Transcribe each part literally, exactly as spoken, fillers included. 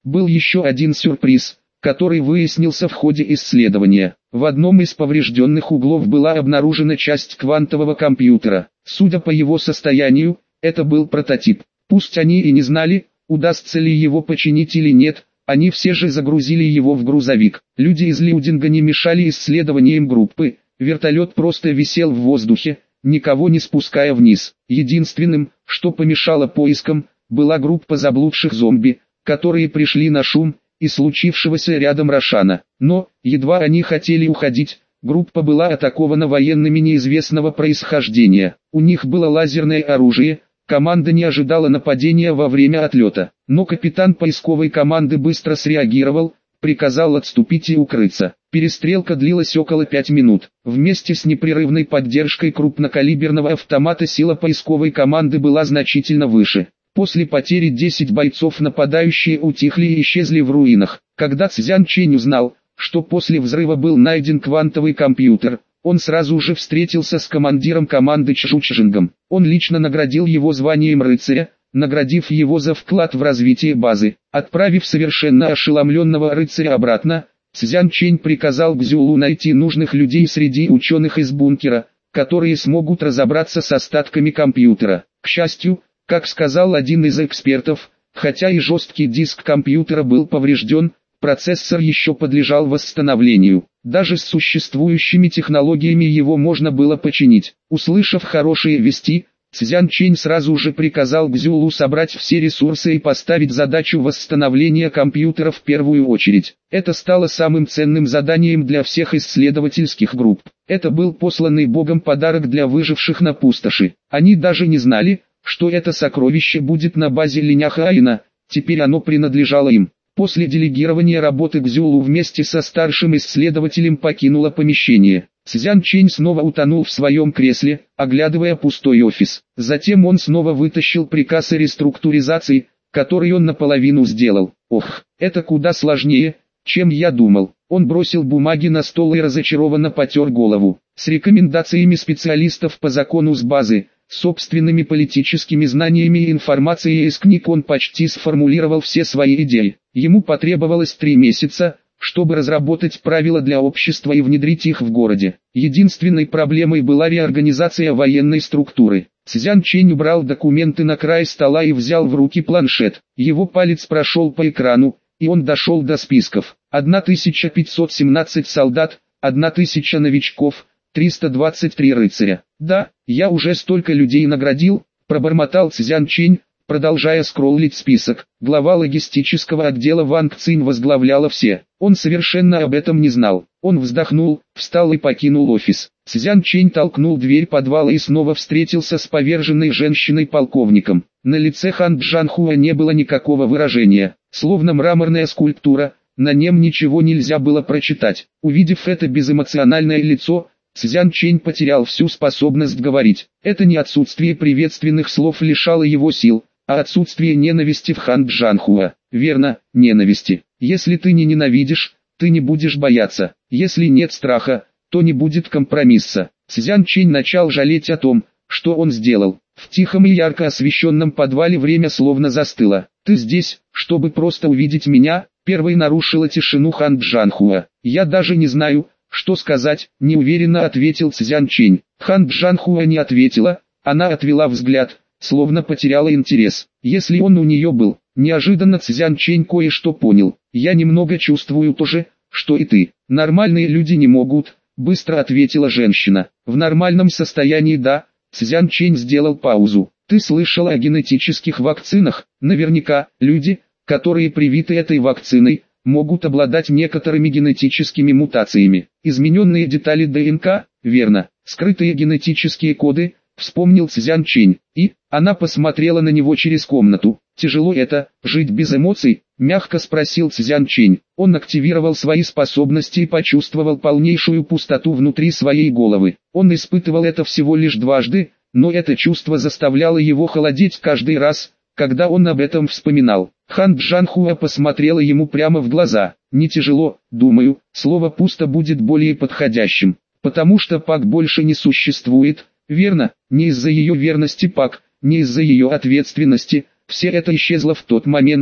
Был еще один сюрприз, который выяснился в ходе исследования. В одном из поврежденных углов была обнаружена часть квантового компьютера. Судя по его состоянию, это был прототип. Пусть они и не знали, удастся ли его починить или нет, они все же загрузили его в грузовик. Люди из Лиудинга не мешали исследованиям группы, вертолет просто висел в воздухе, никого не спуская вниз. Единственным, что помешало поискам, была группа заблудших зомби, которые пришли на шум и случившегося рядом Рошана. Но, едва они хотели уходить, группа была атакована военными неизвестного происхождения. У них было лазерное оружие, команда не ожидала нападения во время отлета. Но капитан поисковой команды быстро среагировал, приказал отступить и укрыться. Перестрелка длилась около пяти минут. Вместе с непрерывной поддержкой крупнокалиберного автомата сила поисковой команды была значительно выше. После потери десяти бойцов нападающие утихли и исчезли в руинах. Когда Цзян Чэнь узнал, что после взрыва был найден квантовый компьютер, он сразу же встретился с командиром команды Чжу Чжингом. Он лично наградил его званием рыцаря, наградив его за вклад в развитие базы. Отправив совершенно ошеломленного рыцаря обратно, Цзян Чэнь приказал Гзюлу найти нужных людей среди ученых из бункера, которые смогут разобраться с остатками компьютера. К счастью, как сказал один из экспертов, хотя и жесткий диск компьютера был поврежден, процессор еще подлежал восстановлению. Даже с существующими технологиями его можно было починить. Услышав хорошие вести, Цзян Чэнь сразу же приказал Гзюлу собрать все ресурсы и поставить задачу восстановления компьютера в первую очередь. Это стало самым ценным заданием для всех исследовательских групп. Это был посланный Богом подарок для выживших на пустоши. Они даже не знали, что это сокровище будет на базе Линяхаина, теперь оно принадлежало им. После делегирования работы Гзюлу вместе со старшим исследователем покинула помещение. Цзян Чэнь снова утонул в своем кресле, оглядывая пустой офис. Затем он снова вытащил приказ о реструктуризации, который он наполовину сделал. Ох, это куда сложнее, чем я думал. Он бросил бумаги на стол и разочарованно потер голову. С рекомендациями специалистов по закону с базы, собственными политическими знаниями и информацией из книг он почти сформулировал все свои идеи. Ему потребовалось три месяца, чтобы разработать правила для общества и внедрить их в городе. Единственной проблемой была реорганизация военной структуры. Цзян Чэнь убрал документы на край стола и взял в руки планшет. Его палец прошел по экрану, и он дошел до списков. тысяча пятьсот семнадцать солдат, тысяча новичков, триста двадцать три рыцаря. Да, я уже столько людей наградил, пробормотал Цзян Чэнь, продолжая скроллить список. Глава логистического отдела Ванг Цинь возглавляла все. Он совершенно об этом не знал. Он вздохнул, встал и покинул офис. Цзян Чэнь толкнул дверь подвала и снова встретился с поверженной женщиной-полковником. На лице Хан Джанхуа не было никакого выражения, словно мраморная скульптура, на нем ничего нельзя было прочитать. Увидев это безэмоциональное лицо, Цзян Чэнь потерял всю способность говорить. Это не отсутствие приветственных слов лишало его сил, а отсутствие ненависти в Хан Джанхуа. Верно, ненависти. Если ты не ненавидишь, ты не будешь бояться. Если нет страха, то не будет компромисса. Цзян Чэнь начал жалеть о том, что он сделал. В тихом и ярко освещенном подвале время словно застыло. «Ты здесь, чтобы просто увидеть меня?» Первой нарушила тишину Хан Джанхуа. «Я даже не знаю, что сказать», — неуверенно ответил Цзян Чэнь. Хан Джанхуа не ответила, она отвела взгляд, словно потеряла интерес. Если он у нее был, неожиданно Цзян Чэнь кое-что понял. «Я немного чувствую то же, что и ты. Нормальные люди не могут», — быстро ответила женщина. «В нормальном состоянии да». Цзян Чэнь сделал паузу. «Ты слышала о генетических вакцинах? Наверняка, люди, которые привиты этой вакциной, могут обладать некоторыми генетическими мутациями. Измененные детали ДНК, верно, скрытые генетические коды», вспомнил Цзян Чэнь. И, она посмотрела на него через комнату. «Тяжело это, жить без эмоций?» — мягко спросил Цзян Чэнь. Он активировал свои способности и почувствовал полнейшую пустоту внутри своей головы. Он испытывал это всего лишь дважды, но это чувство заставляло его холодеть каждый раз, когда он об этом вспоминал. Хан Джанхуа посмотрела ему прямо в глаза. «Не тяжело, думаю, слово «пусто» будет более подходящим, потому что Пак больше не существует, верно, не из-за ее верности Пак, не из-за ее ответственности, все это исчезло в тот момент,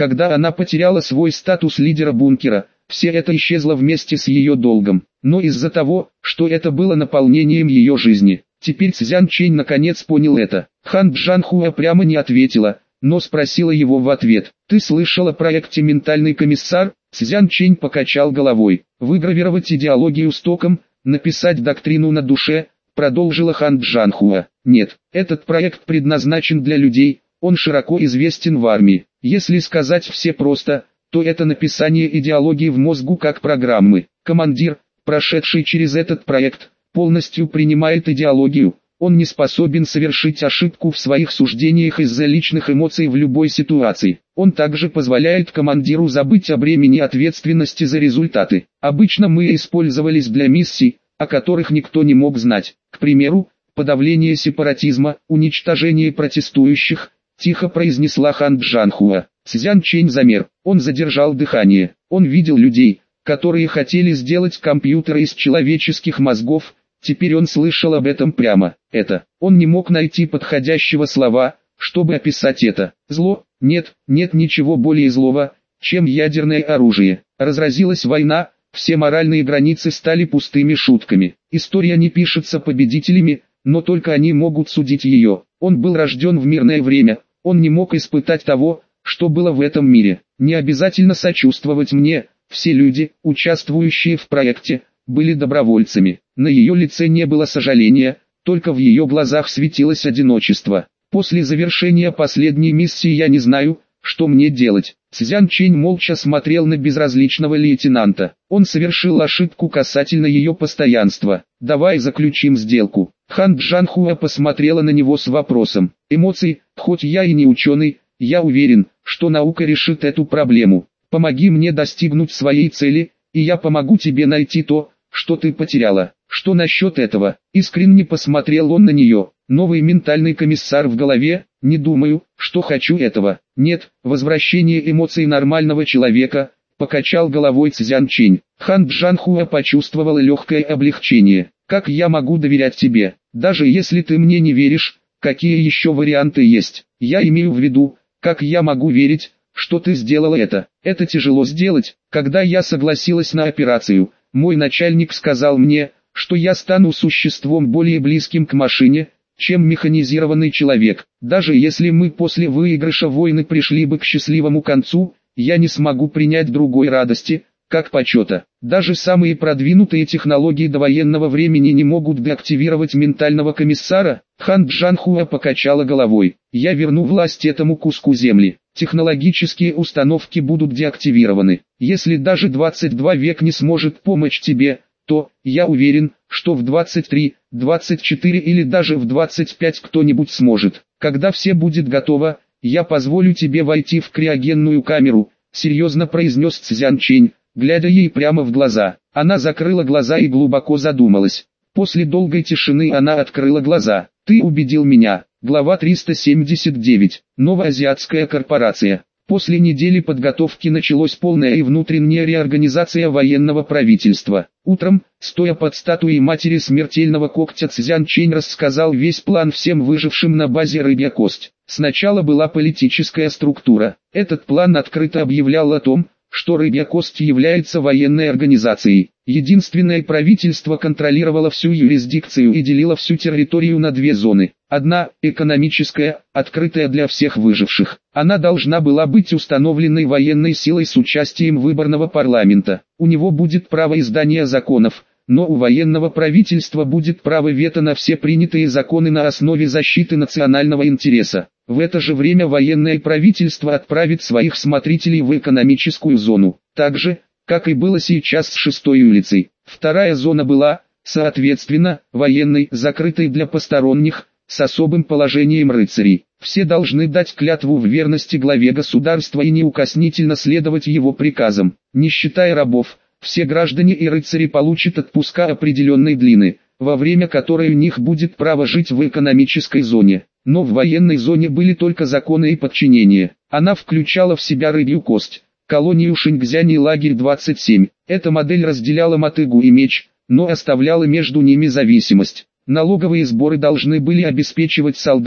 Когда она потеряла свой статус лидера бункера, все это исчезло вместе с ее долгом. Но из-за того, что это было наполнением ее жизни, теперь Цзян Чэнь наконец понял это. Хан Джанхуа прямо не ответила, но спросила его в ответ: «Ты слышал о проекте «Ментальный комиссар»?» Цзян Чэнь покачал головой. «Выгравировать идеологию с током, написать доктрину на душе», продолжила Хан Джанхуа. «Нет, этот проект предназначен для людей, он широко известен в армии. Если сказать все просто, то это написание идеологии в мозгу как программы. Командир, прошедший через этот проект, полностью принимает идеологию. Он не способен совершить ошибку в своих суждениях из-за личных эмоций в любой ситуации. Он также позволяет командиру забыть о бремени ответственности за результаты. Обычно мы использовались для миссий, о которых никто не мог знать. К примеру, подавление сепаратизма, уничтожение протестующих», тихо произнесла Хан Джанхуа. Цзян Чэнь замер, он задержал дыхание. Он видел людей, которые хотели сделать компьютеры из человеческих мозгов. Теперь он слышал об этом прямо. Это, он не мог найти подходящего слова, чтобы описать это. Зло? Нет, нет ничего более злого, чем ядерное оружие. Разразилась война, все моральные границы стали пустыми шутками. История не пишется победителями, но только они могут судить ее. Он был рожден в мирное время, он не мог испытать того, что было в этом мире. Не обязательно сочувствовать мне, все люди, участвующие в проекте, были добровольцами. На ее лице не было сожаления, только в ее глазах светилось одиночество. После завершения последней миссии я не знаю, что мне делать. Цзян Чэнь молча смотрел на безразличного лейтенанта. Он совершил ошибку касательно ее постоянства. «Давай заключим сделку». Хан Джанхуа посмотрела на него с вопросом. «Эмоции, хоть я и не ученый, я уверен, что наука решит эту проблему. Помоги мне достигнуть своей цели, и я помогу тебе найти то, что ты потеряла. Что насчет этого?» Искренне посмотрел он на нее. Новый ментальный комиссар в голове. «Не думаю, что хочу этого». «Нет, возвращение эмоций нормального человека», покачал головой Цзян Чэнь. Хан Джанхуа почувствовала легкое облегчение. «Как я могу доверять тебе, даже если ты мне не веришь? Какие еще варианты есть? Я имею в виду, как я могу верить, что ты сделала это? Это тяжело сделать. Когда я согласилась на операцию, мой начальник сказал мне, что я стану существом более близким к машине, чем механизированный человек. Даже если мы после выигрыша войны пришли бы к счастливому концу, я не смогу принять другой радости, как почета. Даже самые продвинутые технологии довоенного времени не могут деактивировать ментального комиссара». Хан Джанхуа покачала головой. «Я верну власть этому куску земли. Технологические установки будут деактивированы. Если даже двадцать два век не сможет помочь тебе, то, я уверен, что в двадцать три, двадцать четыре или даже в двадцать пять кто-нибудь сможет. Когда все будет готово, я позволю тебе войти в криогенную камеру», серьезно произнес Цзян Чэнь, глядя ей прямо в глаза. Она закрыла глаза и глубоко задумалась. После долгой тишины она открыла глаза. «Ты убедил меня». Глава триста семьдесят девять. Новоазиатская корпорация. После недели подготовки началась полная и внутренняя реорганизация военного правительства. Утром, стоя под статуей матери смертельного когтя, Цзян Чэнь рассказал весь план всем выжившим на базе «Рыбья кость». Сначала была политическая структура. Этот план открыто объявлял о том, что «Рыбья кость» является военной организацией. Единственное правительство контролировало всю юрисдикцию и делило всю территорию на две зоны. Одна – экономическая, открытая для всех выживших. Она должна была быть установленной военной силой с участием выборного парламента. У него будет право издания законов, но у военного правительства будет право вето на все принятые законы на основе защиты национального интереса. В это же время военное правительство отправит своих смотрителей в экономическую зону, так же, как и было сейчас с шестой улицей. Вторая зона была, соответственно, военной, закрытой для посторонних, с особым положением рыцарей. Все должны дать клятву в верности главе государства и неукоснительно следовать его приказам. Не считая рабов, все граждане и рыцари получат отпуска определенной длины, во время которой у них будет право жить в экономической зоне. Но в военной зоне были только законы и подчинение. Она включала в себя Рыбью кость, колонию Шингзянь и лагерь двадцать семь. Эта модель разделяла мотыгу и меч, но оставляла между ними зависимость. Налоговые сборы должны были обеспечивать солдат,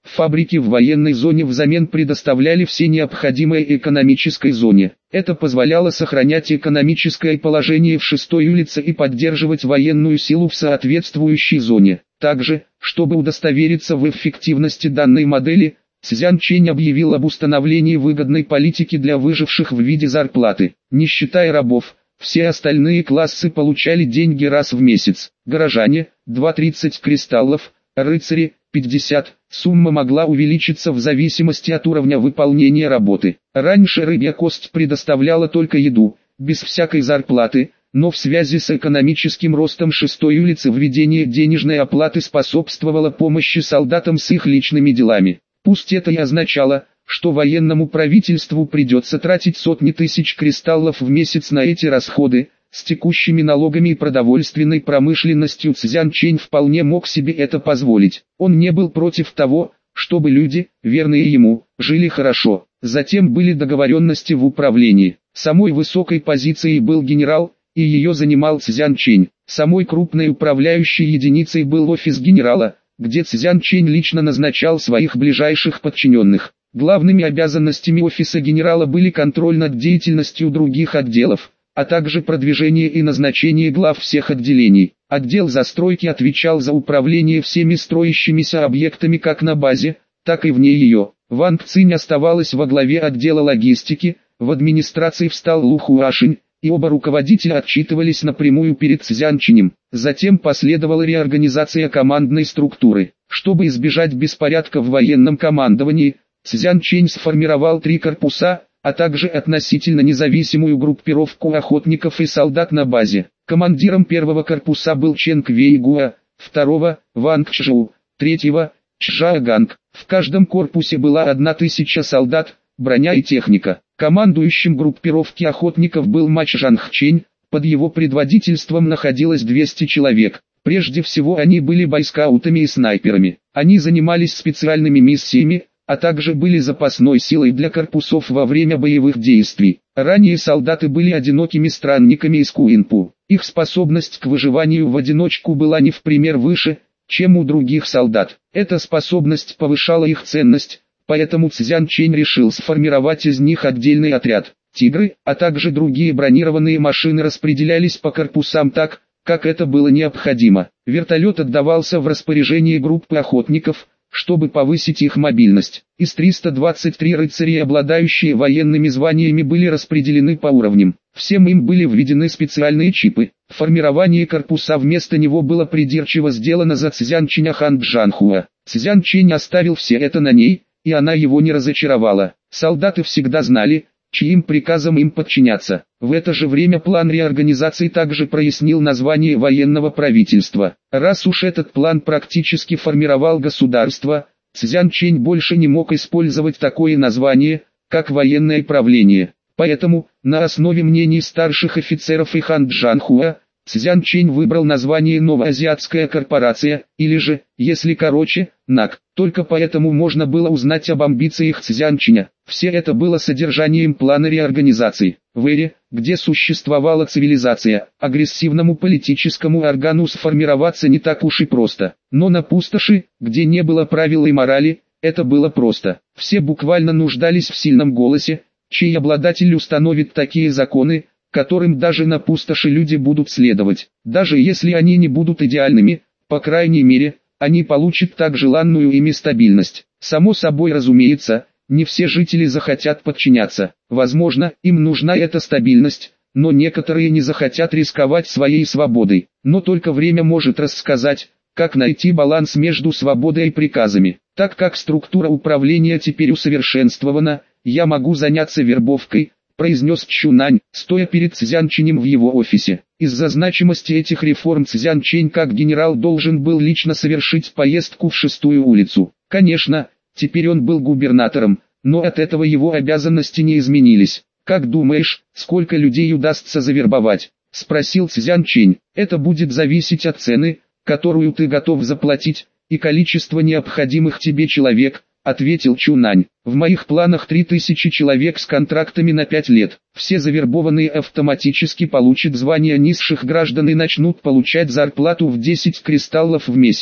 Фабрики в военной зоне взамен предоставляли все необходимое экономической зоне. Это позволяло сохранять экономическое положение в шестой улице и поддерживать военную силу в соответствующей зоне. Также, чтобы удостовериться в эффективности данной модели, Цзян Чэнь объявил об установлении выгодной политики для выживших в виде зарплаты. Не считая рабов, все остальные классы получали деньги раз в месяц. Горожане – два тридцать кристаллов, рыцари – пятьдесят. Сумма могла увеличиться в зависимости от уровня выполнения работы. Раньше рыбья кость предоставляла только еду, без всякой зарплаты, но в связи с экономическим ростом шестой улицы введение денежной оплаты способствовало помощи солдатам с их личными делами. Пусть это и означало, что военному правительству придется тратить сотни тысяч кристаллов в месяц на эти расходы, с текущими налогами и продовольственной промышленностью Цзян Чэнь вполне мог себе это позволить. Он не был против того, чтобы люди, верные ему, жили хорошо. Затем были договоренности в управлении. Самой высокой позицией был генерал, и ее занимал Цзян Чэнь. Самой крупной управляющей единицей был офис генерала, где Цзян Чэнь лично назначал своих ближайших подчиненных. Главными обязанностями офиса генерала были контроль над деятельностью других отделов, а также продвижение и назначение глав всех отделений. Отдел застройки отвечал за управление всеми строящимися объектами как на базе, так и вне ее. Ванг Цинь оставалась во главе отдела логистики, в администрации встал Лу Хуашинь, и оба руководителя отчитывались напрямую перед Цзян Чэнем. Затем последовала реорганизация командной структуры. Чтобы избежать беспорядка в военном командовании, Цзян Чэнь сформировал три корпуса, а также относительно независимую группировку охотников и солдат на базе. Командиром первого корпуса был Чен Квей Гуа, второго – Ванг Чжоу, третьего – Чжао Ганг. В каждом корпусе была одна тысяча солдат, броня и техника. Командующим группировки охотников был Ма Чжанг Чэнь, под его предводительством находилось двести человек. Прежде всего они были бойскаутами и снайперами. Они занимались специальными миссиями, а также были запасной силой для корпусов во время боевых действий. Ранее солдаты были одинокими странниками из Куинпу. Их способность к выживанию в одиночку была не в пример выше, чем у других солдат. Эта способность повышала их ценность, поэтому Цзян Чэнь решил сформировать из них отдельный отряд. Тигры, а также другие бронированные машины распределялись по корпусам так, как это было необходимо. Вертолет отдавался в распоряжение группы охотников, чтобы повысить их мобильность. Из триста двадцати трёх рыцарей, обладающие военными званиями, были распределены по уровням. Всем им были введены специальные чипы. Формирование корпуса вместо него было придирчиво сделано за Цзян Чэня Хан Джанхуа. Цзян Чэнь оставил все это на ней, и она его не разочаровала. Солдаты всегда знали, чьим приказам им подчиняться. В это же время план реорганизации также прояснил название военного правительства. Раз уж этот план практически формировал государство, Цзян Чэнь больше не мог использовать такое название, как военное правление. Поэтому, на основе мнений старших офицеров и Хан Джанхуа, Цзян Чэнь выбрал название «Новоазиатская корпорация», или же, если короче, НАК. Только поэтому можно было узнать об амбициях Цзян Чэня. Все это было содержанием плана реорганизации. В эре, где существовала цивилизация, агрессивному политическому органу сформироваться не так уж и просто. Но на пустоши, где не было правил и морали, это было просто. Все буквально нуждались в сильном голосе, чей обладатель установит такие законы, которым даже на пустоши люди будут следовать. Даже если они не будут идеальными, по крайней мере, они получат так желанную ими стабильность. Само собой разумеется, не все жители захотят подчиняться. Возможно, им нужна эта стабильность, но некоторые не захотят рисковать своей свободой. Но только время может рассказать, как найти баланс между свободой и приказами. Так как структура управления теперь усовершенствована, я могу заняться вербовкой, произнес Чунань, стоя перед Цзян Чэнем в его офисе. Из-за значимости этих реформ Цзян Чэнь как генерал должен был лично совершить поездку в шестую улицу. Конечно, теперь он был губернатором, но от этого его обязанности не изменились. «Как думаешь, сколько людей удастся завербовать?» – спросил Цзян Чэнь. «Это будет зависеть от цены, которую ты готов заплатить, и количества необходимых тебе человек», — ответил Чунань. «В моих планах три тысячи человек с контрактами на пять лет. Все завербованные автоматически получат звание низших граждан и начнут получать зарплату в десять кристаллов в месяц.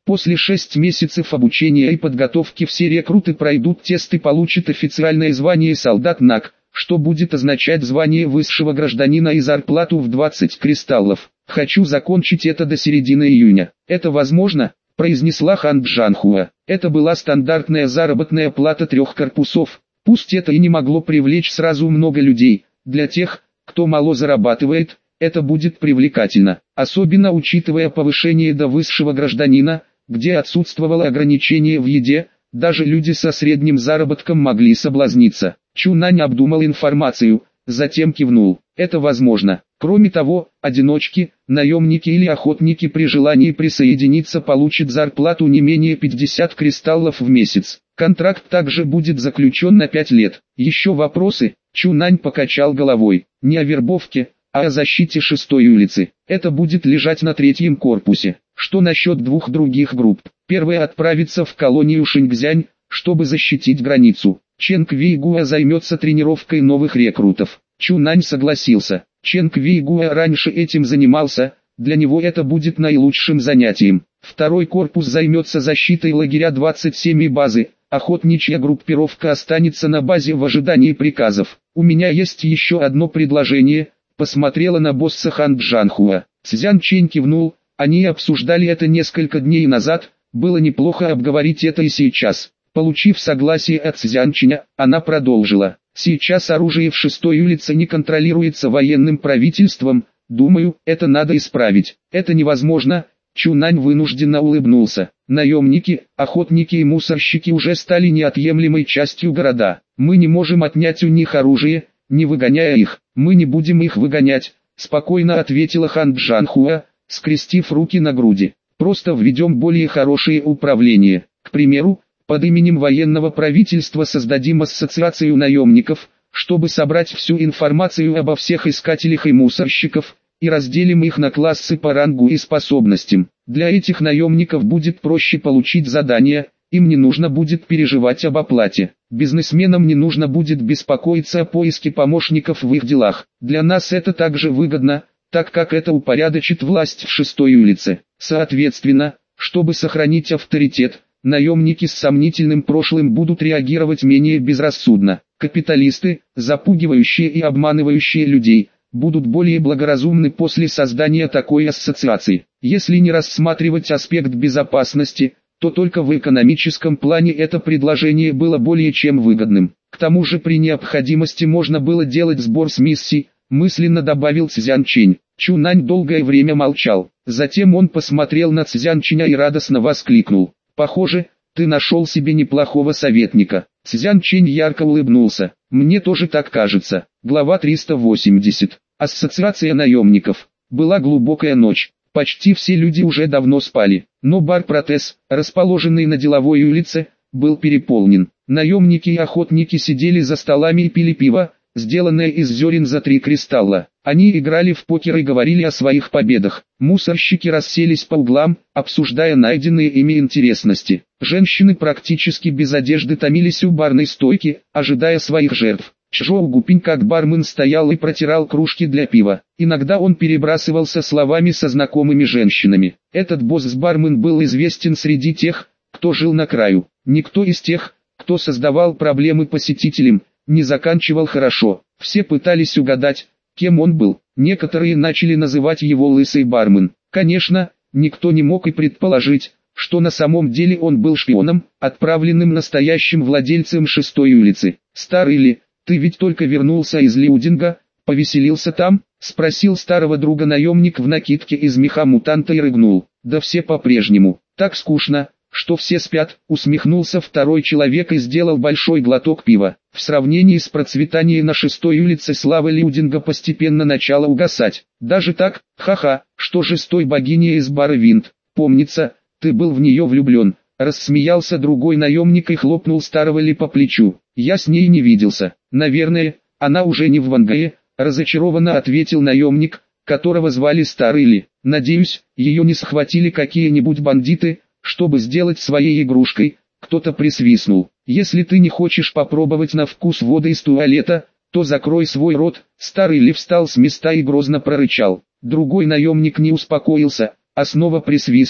После шесть месяцев обучения и подготовки все рекруты пройдут тест и получат официальное звание солдат НАК, что будет означать звание высшего гражданина и зарплату в двадцать кристаллов. Хочу закончить это до середины июня. Это возможно? Произнесла Хан Джанхуа. Это была стандартная заработная плата трех корпусов. Пусть это и не могло привлечь сразу много людей, для тех, кто мало зарабатывает, это будет привлекательно, особенно учитывая повышение до высшего гражданина, где отсутствовало ограничение в еде, даже люди со средним заработком могли соблазниться. Чунань обдумал информацию, затем кивнул. Это возможно. Кроме того, одиночки, наемники или охотники при желании присоединиться получат зарплату не менее пятьдесят кристаллов в месяц. Контракт также будет заключен на пять лет. Еще вопросы? Чунань покачал головой. Не о вербовке, а о защите шестой улицы. Это будет лежать на третьем корпусе. Что насчет двух других групп? Первая отправится в колонию Шингзянь, чтобы защитить границу. Ченг Вейгуа займется тренировкой новых рекрутов. Чунань согласился. Ченг Вейгуа раньше этим занимался, для него это будет наилучшим занятием. Второй корпус займется защитой лагеря двадцать семь и базы. Охотничья группировка останется на базе в ожидании приказов. У меня есть еще одно предложение, посмотрела на босса Хан Джанхуа. Цзян Чэнь кивнул, они обсуждали это несколько дней назад, было неплохо обговорить это и сейчас. Получив согласие от Цзян Чэня, она продолжила. Сейчас оружие в шестой улице не контролируется военным правительством, думаю, это надо исправить. Это невозможно. Чунань вынужденно улыбнулся. Наемники, охотники и мусорщики уже стали неотъемлемой частью города. Мы не можем отнять у них оружие, не выгоняя их. Мы не будем их выгонять, спокойно ответила Хан Джанхуа, скрестив руки на груди. Просто введем более хорошее управление. К примеру, под именем военного правительства создадим ассоциацию наемников, чтобы собрать всю информацию обо всех искателях и мусорщиков, и разделим их на классы по рангу и способностям. Для этих наемников будет проще получить задания, им не нужно будет переживать об оплате. Бизнесменам не нужно будет беспокоиться о поиске помощников в их делах. Для нас это также выгодно, так как это упорядочит власть в шестой улице. Соответственно, чтобы сохранить авторитет, наемники с сомнительным прошлым будут реагировать менее безрассудно. Капиталисты, запугивающие и обманывающие людей, будут более благоразумны после создания такой ассоциации. Если не рассматривать аспект безопасности, то только в экономическом плане это предложение было более чем выгодным. К тому же при необходимости можно было делать сбор с миссий, мысленно добавил Цзян Чэнь. Чунань долгое время молчал. Затем он посмотрел на Цзян Чэня и радостно воскликнул. «Похоже, ты нашел себе неплохого советника». Цзян Чэнь ярко улыбнулся. «Мне тоже так кажется». Глава триста восемьдесят. Ассоциация наемников. Была глубокая ночь. Почти все люди уже давно спали. Но бар «Протез», расположенный на Деловой улице, был переполнен. Наемники и охотники сидели за столами и пили пиво, сделанное из зерен за три кристалла. Они играли в покер и говорили о своих победах. Мусорщики расселись по углам, обсуждая найденные ими интересности. Женщины практически без одежды томились у барной стойки, ожидая своих жертв. Чжоу Гупинь как бармен стоял и протирал кружки для пива. Иногда он перебрасывался словами со знакомыми женщинами. Этот босс-бармен был известен среди тех, кто жил на краю. Никто из тех, кто создавал проблемы посетителям, не заканчивал хорошо. Все пытались угадать, кем он был. Некоторые начали называть его лысый бармен. Конечно, никто не мог и предположить, что на самом деле он был шпионом, отправленным настоящим владельцем шестой улицы. «Старый Ли, ты ведь только вернулся из Лиудинга, повеселился там?» — спросил старого друга наемник в накидке из меха мутанта и рыгнул. «Да все по-прежнему. Так скучно, что все спят», — усмехнулся второй человек и сделал большой глоток пива. В сравнении с процветанием на шестой улице слава Лиудинга постепенно начала угасать. Даже так, ха-ха, что же с той богиней из бара Винт? Помнится, ты был в нее влюблен. Рассмеялся другой наемник и хлопнул старого Ли по плечу. Я с ней не виделся. Наверное, она уже не в Вангае, разочарованно ответил наемник, которого звали Старый Ли. Надеюсь, ее не схватили какие-нибудь бандиты, чтобы сделать своей игрушкой. Кто-то присвистнул. Если ты не хочешь попробовать на вкус воды из туалета, то закрой свой рот. Старый Ли встал с места и грозно прорычал. Другой наемник не успокоился, а снова присвистнул.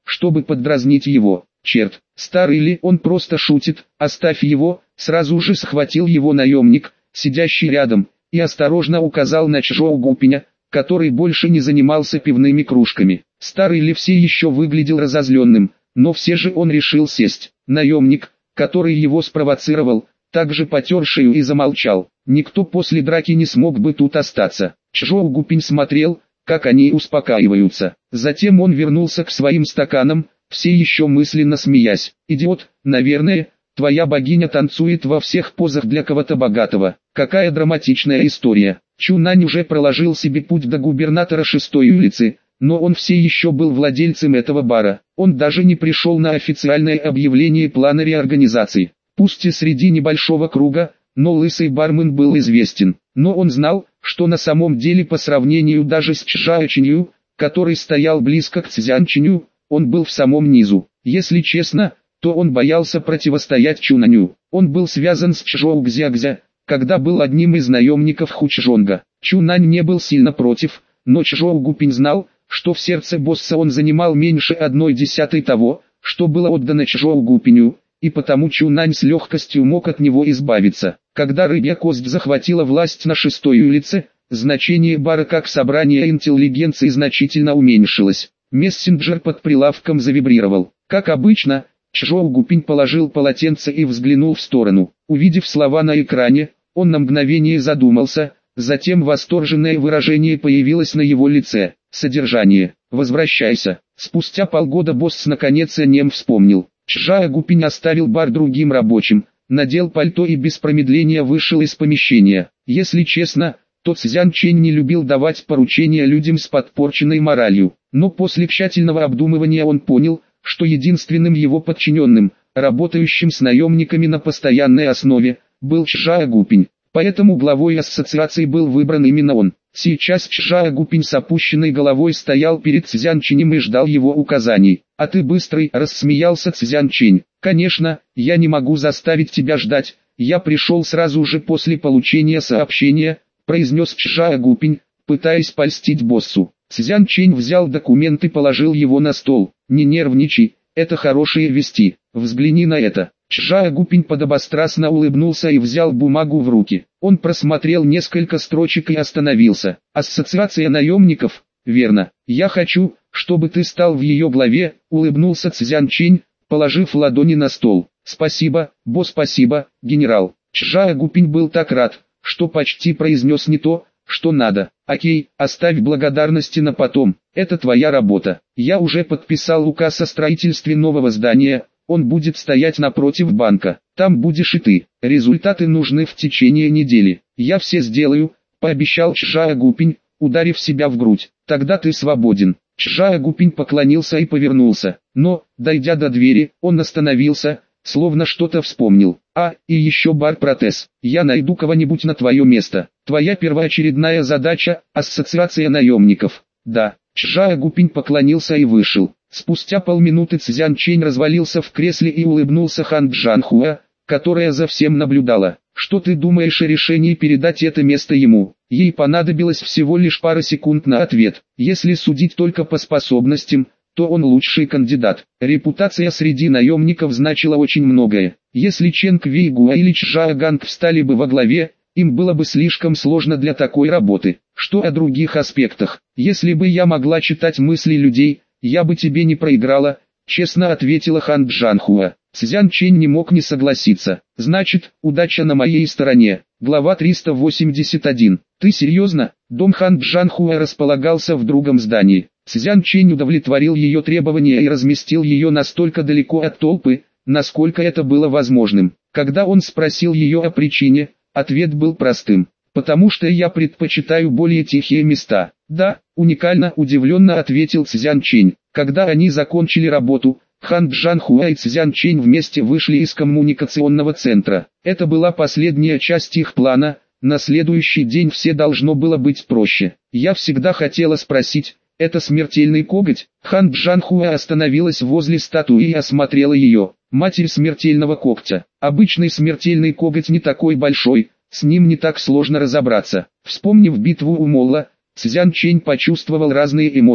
чтобы подразнить его. Черт, старый ли он просто шутит, оставь его, сразу же схватил его наемник, сидящий рядом, и осторожно указал на Чжоу Гупиня, который больше не занимался пивными кружками. Старый ли все еще выглядел разозленным, но все же он решил сесть. Наемник, который его спровоцировал, также потер шею и замолчал. Никто после драки не смог бы тут остаться. Чжоу Гупинь смотрел, как они успокаиваются. Затем он вернулся к своим стаканам, все еще мысленно смеясь. «Идиот, наверное, твоя богиня танцует во всех позах для кого-то богатого. Какая драматичная история». Чунань уже проложил себе путь до губернатора шестой улицы, но он все еще был владельцем этого бара. Он даже не пришел на официальное объявление плана реорганизации. Пусть и среди небольшого круга, но лысый бармен был известен. Но он знал, что на самом деле по сравнению даже с Чжао Чинью, который стоял близко к Цзян Чиню, он был в самом низу. Если честно, то он боялся противостоять Чунаню. Он был связан с Чжоу Гзягзя, когда был одним из наемников Хучжонга. Чунань не был сильно против, но Чжоу Гупинь знал, что в сердце босса он занимал меньше одной десятой того, что было отдано Чжоу Гупиню, и потому Чунань с легкостью мог от него избавиться. Когда Рыбья Кость захватила власть на шестой улице, значение бара как собрание интеллигенции значительно уменьшилось. Мессенджер под прилавком завибрировал. Как обычно, Чжоу Гупинь положил полотенце и взглянул в сторону. Увидев слова на экране, он на мгновение задумался, затем восторженное выражение появилось на его лице. Содержание. «Возвращайся». Спустя полгода босс наконец о нем вспомнил. Чжао Гупинь оставил бар другим рабочим, надел пальто и без промедления вышел из помещения. Если честно, то Цзян Чэнь не любил давать поручения людям с подпорченной моралью. Но после тщательного обдумывания он понял, что единственным его подчиненным, работающим с наемниками на постоянной основе, был Чжао Гупинь. Поэтому главой ассоциации был выбран именно он. Сейчас Чжао Гупинь с опущенной головой стоял перед Цзян Чэнем и ждал его указаний. «А ты быстрый», — рассмеялся Цзян Чэнь. «Конечно, я не могу заставить тебя ждать, я пришел сразу же после получения сообщения», — произнес Чжао Гупинь, пытаясь польстить боссу. Цзян Чэнь взял документ и положил его на стол. «Не нервничай, это хорошие вести, взгляни на это». Чжао Гупинь подобострастно улыбнулся и взял бумагу в руки. Он просмотрел несколько строчек и остановился. «Ассоциация наемников, верно. Я хочу, чтобы ты стал в ее главе», — улыбнулся Цзян Чэнь, положив ладони на стол. «Спасибо, босс, спасибо, генерал». Чжао Гупинь был так рад, что почти произнес не то, что надо. «Окей, оставь благодарности на потом, это твоя работа. Я уже подписал указ о строительстве нового здания, он будет стоять напротив банка, там будешь и ты. Результаты нужны в течение недели. Я все сделаю», — пообещал Чжао Гупинь, ударив себя в грудь. «Тогда ты свободен». Чжао Гупинь поклонился и повернулся, но, дойдя до двери, он остановился, словно что-то вспомнил. «А, и еще бар-протез. Я найду кого-нибудь на твое место. Твоя первоочередная задача – ассоциация наемников». «Да». Чжао Гупинь поклонился и вышел. Спустя полминуты Цзян Чэнь развалился в кресле и улыбнулся Хан Джанхуа, которая за всем наблюдала. «Что ты думаешь о решении передать это место ему?» Ей понадобилось всего лишь пара секунд на ответ. Если судить только по способностям, то он лучший кандидат. Репутация среди наемников значила очень многое. Если Чен Квейгуа или Чжао Ганг встали бы во главе, им было бы слишком сложно для такой работы. Что о других аспектах? «Если бы я могла читать мысли людей, я бы тебе не проиграла», — честно ответила Хан Джанхуа. Цзян Чэнь не мог не согласиться. «Значит, удача на моей стороне». Глава триста восемьдесят один. «Ты серьезно?» Дом Хан Джанхуа располагался в другом здании. Цзян Чэнь удовлетворил ее требования и разместил ее настолько далеко от толпы, насколько это было возможным. Когда он спросил ее о причине, ответ был простым. «Потому что я предпочитаю более тихие места». «Да, уникально», — удивленно ответил Цзян Чэнь. Когда они закончили работу, Хан Джанхуа и Цзян Чэнь вместе вышли из коммуникационного центра. Это была последняя часть их плана, на следующий день все должно было быть проще. «Я всегда хотела спросить, это смертельный коготь?» Хан Джанхуа остановилась возле статуи и осмотрела ее. «Матерь смертельного когтя. Обычный смертельный коготь не такой большой, с ним не так сложно разобраться». Вспомнив битву у Молла, Цзян Чэнь почувствовал разные эмоции.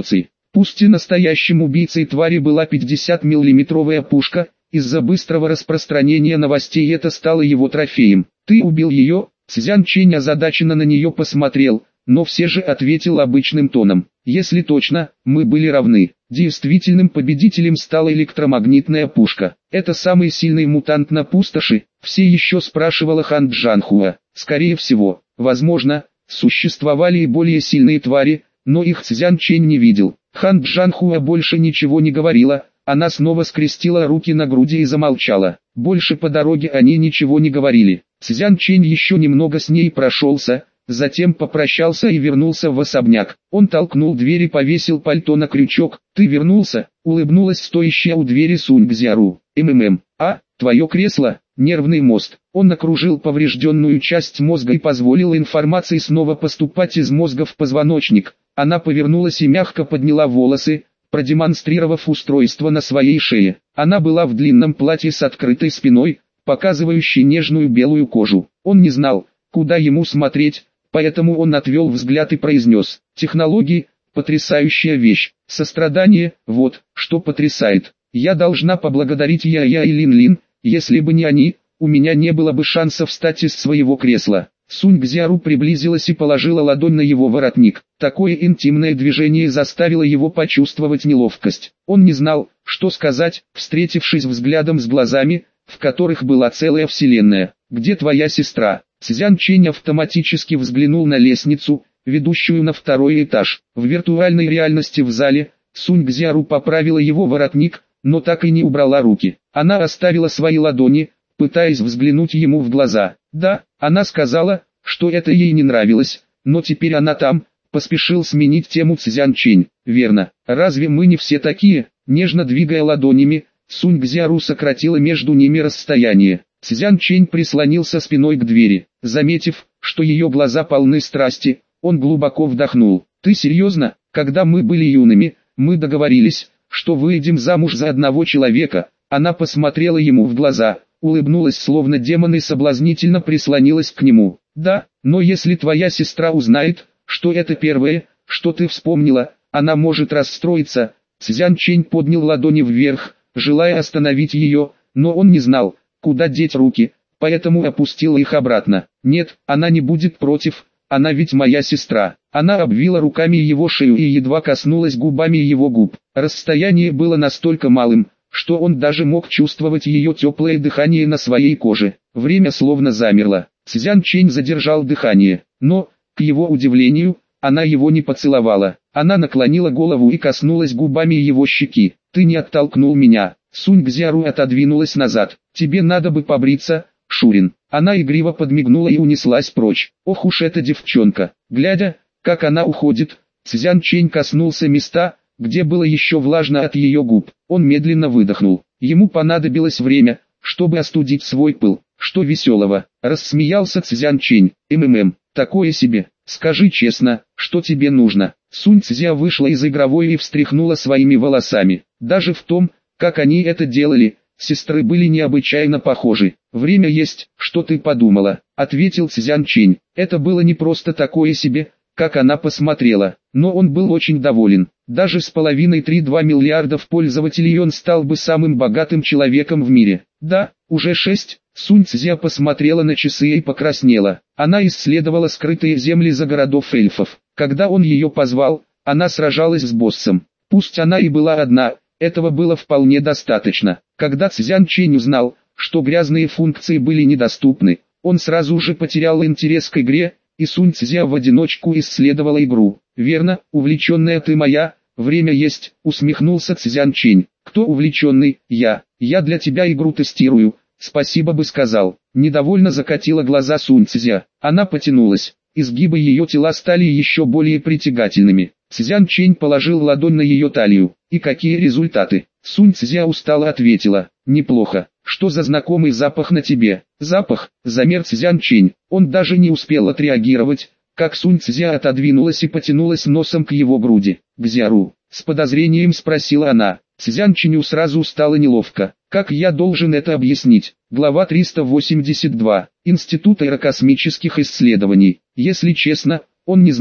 Пусть и настоящим убийцей твари была пятидесятимиллиметровая пушка, из-за быстрого распространения новостей это стало его трофеем. «Ты убил ее?» Цзян Чэнь озадаченно на нее посмотрел, но все же ответил обычным тоном. «Если точно, мы были равны. Действительным победителем стала электромагнитная пушка. Это самый сильный мутант на пустоши?» Все еще спрашивала Хан Джанхуа. «Скорее всего, возможно, существовали и более сильные твари, но их Цзян Чэнь не видел». Хан Джанхуа больше ничего не говорила, она снова скрестила руки на груди и замолчала. Больше по дороге они ничего не говорили. Цзян Чэнь еще немного с ней прошелся, затем попрощался и вернулся в особняк. Он толкнул дверь и повесил пальто на крючок. «Ты вернулся?» — улыбнулась стоящая у двери Сунь Цзяру. «МММ, а, твое кресло?» Нервный мост. Он окружил поврежденную часть мозга и позволил информации снова поступать из мозга в позвоночник. Она повернулась и мягко подняла волосы, продемонстрировав устройство на своей шее. Она была в длинном платье с открытой спиной, показывающей нежную белую кожу. Он не знал, куда ему смотреть, поэтому он отвел взгляд и произнес: «Технологии – потрясающая вещь, сострадание – вот, что потрясает. Я должна поблагодарить Я-Я и Лин-Лин, если бы не они, у меня не было бы шансов встать из своего кресла». Сунь Цзяру приблизилась и положила ладонь на его воротник. Такое интимное движение заставило его почувствовать неловкость. Он не знал, что сказать, встретившись взглядом с глазами, в которых была целая вселенная. «Где твоя сестра?» Цзян Чэнь автоматически взглянул на лестницу, ведущую на второй этаж. В виртуальной реальности в зале, Сунь Цзяру поправила его воротник, но так и не убрала руки. Она оставила свои ладони, пытаясь взглянуть ему в глаза. Да, она сказала, что это ей не нравилось, но теперь она там, поспешил сменить тему Цзян Чэнь. Верно, разве мы не все такие? Нежно двигая ладонями, Сунь Цзяру сократила между ними расстояние. Цзян Чэнь прислонился спиной к двери. Заметив, что ее глаза полны страсти, он глубоко вдохнул. «Ты серьезно? Когда мы были юными, мы договорились, что выйдем замуж за одного человека». Она посмотрела ему в глаза, улыбнулась словно демон и соблазнительно прислонилась к нему. «Да, но если твоя сестра узнает, что это первое, что ты вспомнила, она может расстроиться». Цзян Чэнь поднял ладони вверх, желая остановить ее, но он не знал, куда деть руки, поэтому опустил их обратно. «Нет, она не будет против, она ведь моя сестра». Она обвила руками его шею и едва коснулась губами его губ. Расстояние было настолько малым, что он даже мог чувствовать ее теплое дыхание на своей коже. Время словно замерло. Цзян Чэнь задержал дыхание, но, к его удивлению, она его не поцеловала. Она наклонила голову и коснулась губами его щеки. «Ты не оттолкнул меня». Сунь Цзяру отодвинулась назад. «Тебе надо бы побриться, Шурин». Она игриво подмигнула и унеслась прочь. «Ох уж эта девчонка». Глядя, как она уходит, Цзян Чэнь коснулся места, где было еще влажно от ее губ. Он медленно выдохнул. Ему понадобилось время, чтобы остудить свой пыл. «Что веселого?» — рассмеялся Цзян Чэнь. «МММ, такое себе. Скажи честно, что тебе нужно?» Сунь Цзя вышла из игровой и встряхнула своими волосами. Даже в том, как они это делали, сестры были необычайно похожи. «Время есть, что ты подумала?» — ответил Цзян Чэнь. Это было не просто такое себе, как она посмотрела, но он был очень доволен. Даже с половиной три целых две десятых миллиардов пользователей он стал бы самым богатым человеком в мире. «Да, уже шесть». Сунь Цзя посмотрела на часы и покраснела. Она исследовала скрытые земли за городов эльфов. Когда он ее позвал, она сражалась с боссом. Пусть она и была одна, этого было вполне достаточно. Когда Цзян Чэнь узнал, что грязные функции были недоступны, он сразу же потерял интерес к игре, и Сунь Цзя в одиночку исследовала игру. «Верно, увлеченная ты моя, время есть», — усмехнулся Цзян Чэнь. «Кто увлеченный? Я. Я для тебя игру тестирую. Спасибо бы сказал». Недовольно закатила глаза Сунь Цзя. Она потянулась. Изгибы ее тела стали еще более притягательными. Цзян Чэнь положил ладонь на ее талию. «И какие результаты?» Сунь Цзя устало ответила. «Неплохо. Что за знакомый запах на тебе?» «Запах», — замер Цзян Чэнь. Он даже не успел отреагировать, как Сунь Цзя отодвинулась и потянулась носом к его груди. «Цзяру?» — с подозрением спросила она. Цзян Чэню сразу стало неловко. «Как я должен это объяснить?» Глава триста восемьдесят два. Институт аэрокосмических исследований. Если честно, он не знал,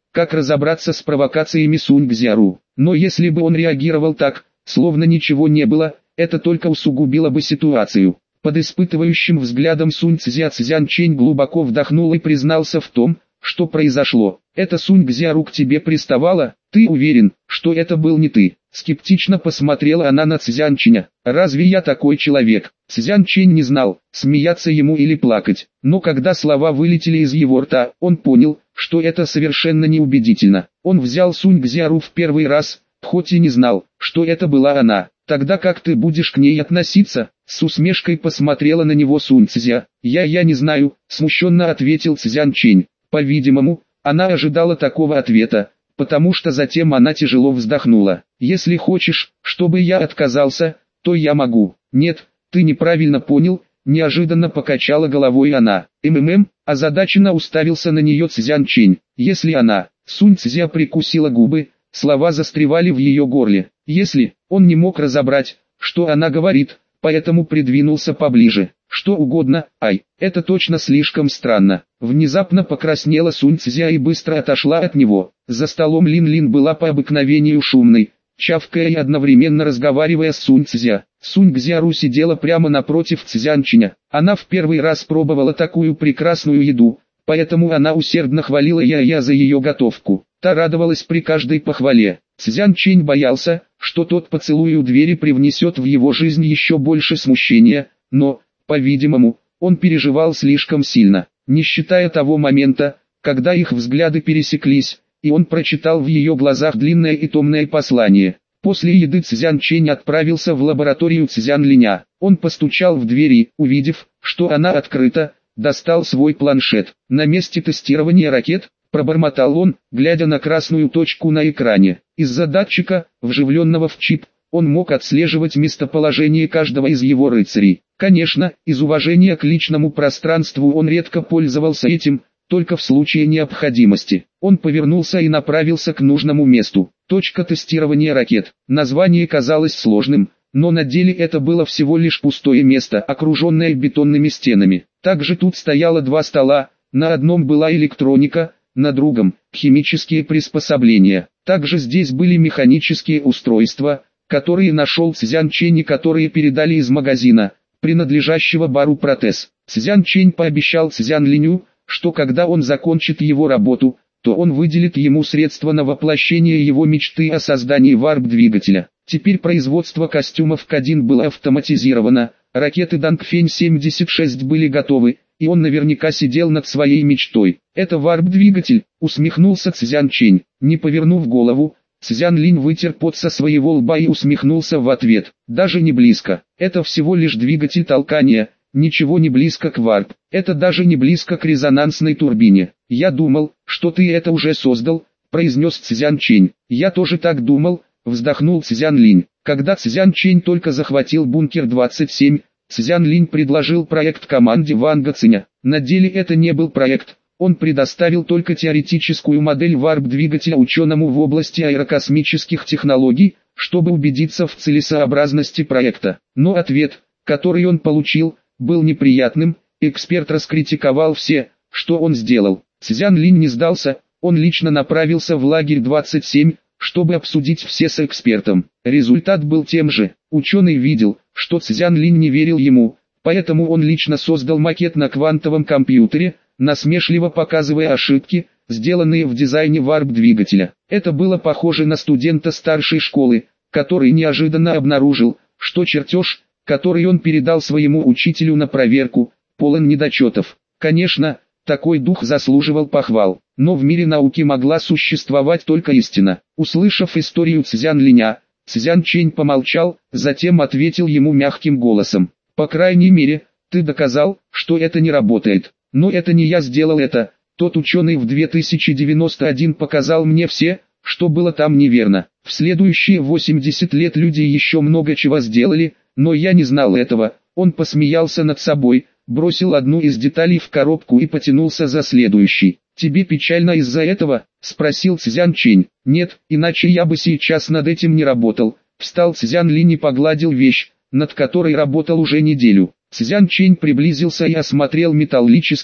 как разобраться с провокациями Сунь Цзяру. Но если бы он реагировал так, словно ничего не было, это только усугубило бы ситуацию. Под испытывающим взглядом Сунь Цзя Цзян Чэнь глубоко вдохнул и признался в том, что произошло. «Это Сунь Цзяру к тебе приставала? Ты уверен, что это был не ты?» Скептично посмотрела она на Цзян Чэня. «Разве я такой человек?» Цзян Чэнь не знал, смеяться ему или плакать. Но когда слова вылетели из его рта, он понял, что это совершенно неубедительно. Он взял Сунь Цзяру в первый раз, хоть и не знал, что это была она. «Тогда как ты будешь к ней относиться?» С усмешкой посмотрела на него Сунь Цзя. «Я, я не знаю», смущенно ответил Цзян Чэнь. По-видимому, она ожидала такого ответа, потому что затем она тяжело вздохнула. «Если хочешь, чтобы я отказался, то я могу». «Нет, ты неправильно понял», неожиданно покачала головой она. «МММ», озадаченно уставился на нее Цзян Чэнь. «Если она», Сунь Цзя прикусила губы, слова застревали в ее горле. «Если», он не мог разобрать, что она говорит, поэтому придвинулся поближе. «Что угодно, ай, это точно слишком странно». Внезапно покраснела Сунь Цзя и быстро отошла от него. За столом Лин-Лин была по обыкновению шумной, чавкая и одновременно разговаривая с Сунь Цзя. Сунь Цзяру сидела прямо напротив Цзян Чэня. Она в первый раз пробовала такую прекрасную еду, поэтому она усердно хвалила Я-Я за ее готовку. Та радовалась при каждой похвале. Цзян Чэнь боялся, что тот поцелуй у двери привнесет в его жизнь еще больше смущения, но, по-видимому, он переживал слишком сильно, не считая того момента, когда их взгляды пересеклись, и он прочитал в ее глазах длинное и томное послание. После еды Цзян Чэнь отправился в лабораторию Цзян Линя. Он постучал в дверь и, увидев, что она открыта, достал свой планшет. «На месте тестирования ракет», пробормотал он, глядя на красную точку на экране. Из-за датчика, вживленного в чип, он мог отслеживать местоположение каждого из его рыцарей. Конечно, из уважения к личному пространству он редко пользовался этим, только в случае необходимости. Он повернулся и направился к нужному месту. Точка тестирования ракет. Название казалось сложным, но на деле это было всего лишь пустое место, окруженное бетонными стенами. Также тут стояло два стола, на одном была электроника, на другом – химические приспособления. Также здесь были механические устройства, которые нашел Цзян Чэнь и которые передали из магазина, принадлежащего бару «Протез». Цзян Чэнь пообещал Цзян Линю, что когда он закончит его работу, то он выделит ему средства на воплощение его мечты о создании варп-двигателя. Теперь производство костюмов К один было автоматизировано, ракеты Дангфень семьдесят шесть были готовы, и он наверняка сидел над своей мечтой. «Это варп-двигатель», усмехнулся Цзян Чэнь. Не повернув голову, Цзян Линь вытер пот со своего лба и усмехнулся в ответ. «Даже не близко. Это всего лишь двигатель толкания, ничего не близко к варп. Это даже не близко к резонансной турбине. Я думал, что ты это уже создал», произнес Цзян Чэнь. «Я тоже так думал», вздохнул Цзян Линь. Когда Цзян Чэнь только захватил бункер двадцать семь, Цзян Линь предложил проект команде Ванга Циня. На деле это не был проект, он предоставил только теоретическую модель варп-двигателя ученому в области аэрокосмических технологий, чтобы убедиться в целесообразности проекта. Но ответ, который он получил, был неприятным. Эксперт раскритиковал все, что он сделал. Цзян Линь не сдался, он лично направился в лагерь двадцать семь, чтобы обсудить все с экспертом. Результат был тем же. Ученый видел, что Цзян Линь не верил ему, поэтому он лично создал макет на квантовом компьютере, насмешливо показывая ошибки, сделанные в дизайне варп-двигателя. Это было похоже на студента старшей школы, который неожиданно обнаружил, что чертеж, который он передал своему учителю на проверку, полон недочетов. Конечно, такой дух заслуживал похвал, но в мире науки могла существовать только истина. Услышав историю Цзян Линя, Цзян Чэнь помолчал, затем ответил ему мягким голосом. «По крайней мере, ты доказал, что это не работает. Но это не я сделал это. Тот ученый в две тысячи девяносто один показал мне все, что было там неверно. В следующие восемьдесят лет люди еще много чего сделали, но я не знал этого». Он посмеялся над собой, бросил одну из деталей в коробку и потянулся за следующей. «Тебе печально из-за этого?» – спросил Цзян Чэнь. «Нет, иначе я бы сейчас над этим не работал». Встал Цзян Линь и погладил вещь, над которой работал уже неделю. Цзян Чэнь приблизился и осмотрел металлический,